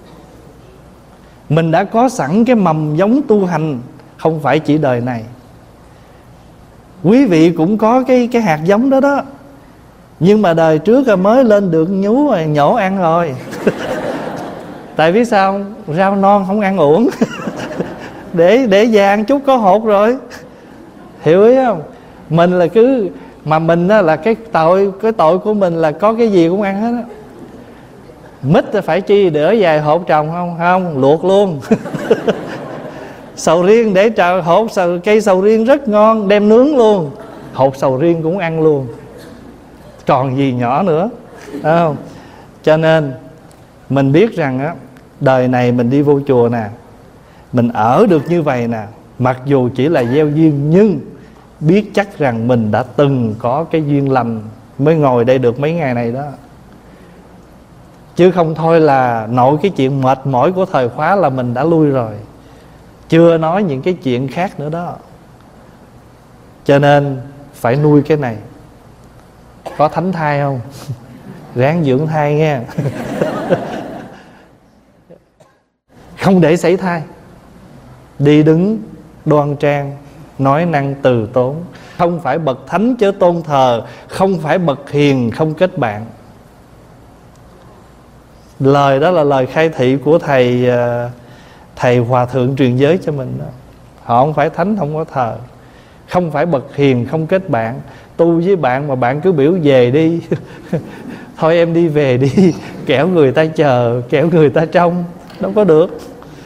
Mình đã có sẵn cái mầm giống tu hành, không phải chỉ đời này. Quý vị cũng có cái, cái hạt giống đó đó, nhưng mà đời trước mới lên được nhú rồi, nhổ ăn rồi. Tại biết sao không? Rau non không ăn uổng. Để để già ăn chút có hột rồi. Hiểu ý không? Mình là cứ mà mình á, là cái tội cái tội của mình là có cái gì cũng ăn hết á. Mít phải chi để dài hột trồng không? Không, luộc luôn. Sầu riêng để trồng hột sầu, cây sầu riêng rất ngon, đem nướng luôn. Hột sầu riêng cũng ăn luôn. Còn gì nhỏ nữa, phải không? Cho nên mình biết rằng á, đời này mình đi vô chùa nè, mình ở được như vậy nè, mặc dù chỉ là gieo duyên, nhưng biết chắc rằng mình đã từng có cái duyên lành mới ngồi đây được mấy ngày này đó. Chứ không thôi là nội cái chuyện mệt mỏi của thời khóa là mình đã lui rồi, chưa nói những cái chuyện khác nữa đó. Cho nên phải nuôi cái này. Có thánh thai không? Ráng dưỡng thai nghe. Không để sảy thai. Đi đứng đoan trang, nói năng từ tốn. Không phải bậc thánh chớ tôn thờ, không phải bậc hiền không kết bạn. Lời đó là lời khai thị của thầy Thầy Hòa Thượng truyền giới cho mình đó. Họ không phải thánh không có thờ, không phải bậc hiền không kết bạn. Tu với bạn mà bạn cứ biểu về đi. Thôi em đi về đi, kẻo người ta chờ, kẻo người ta trông, đâu có được.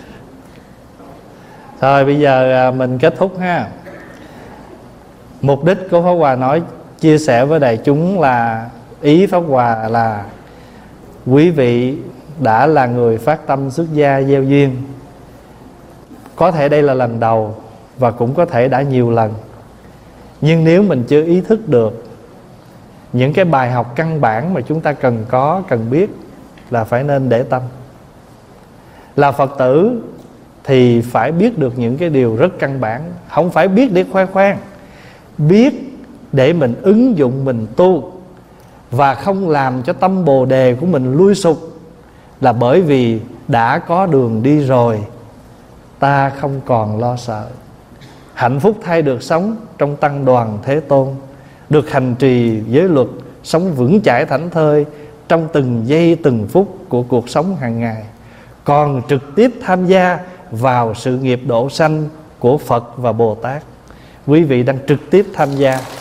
Thôi bây giờ mình kết thúc ha. Mục đích của Pháp Hòa nói chia sẻ với đại chúng là, ý Pháp Hòa là quý vị đã là người phát tâm xuất gia gieo duyên. Có thể đây là lần đầu, và cũng có thể đã nhiều lần. Nhưng nếu mình chưa ý thức được những cái bài học căn bản mà chúng ta cần có, cần biết, là phải nên để tâm. Là Phật tử thì phải biết được những cái điều rất căn bản. Không phải biết để khoe khoang, biết để mình ứng dụng, mình tu, và không làm cho tâm bồ đề của mình lui sụp. Là bởi vì đã có đường đi rồi, ta không còn lo sợ. Hạnh phúc thay được sống trong tăng đoàn Thế Tôn, được hành trì giới luật, sống vững chãi thảnh thơi trong từng giây từng phút của cuộc sống hàng ngày, còn trực tiếp tham gia vào sự nghiệp độ sanh của Phật và Bồ Tát. Quý vị đang trực tiếp tham gia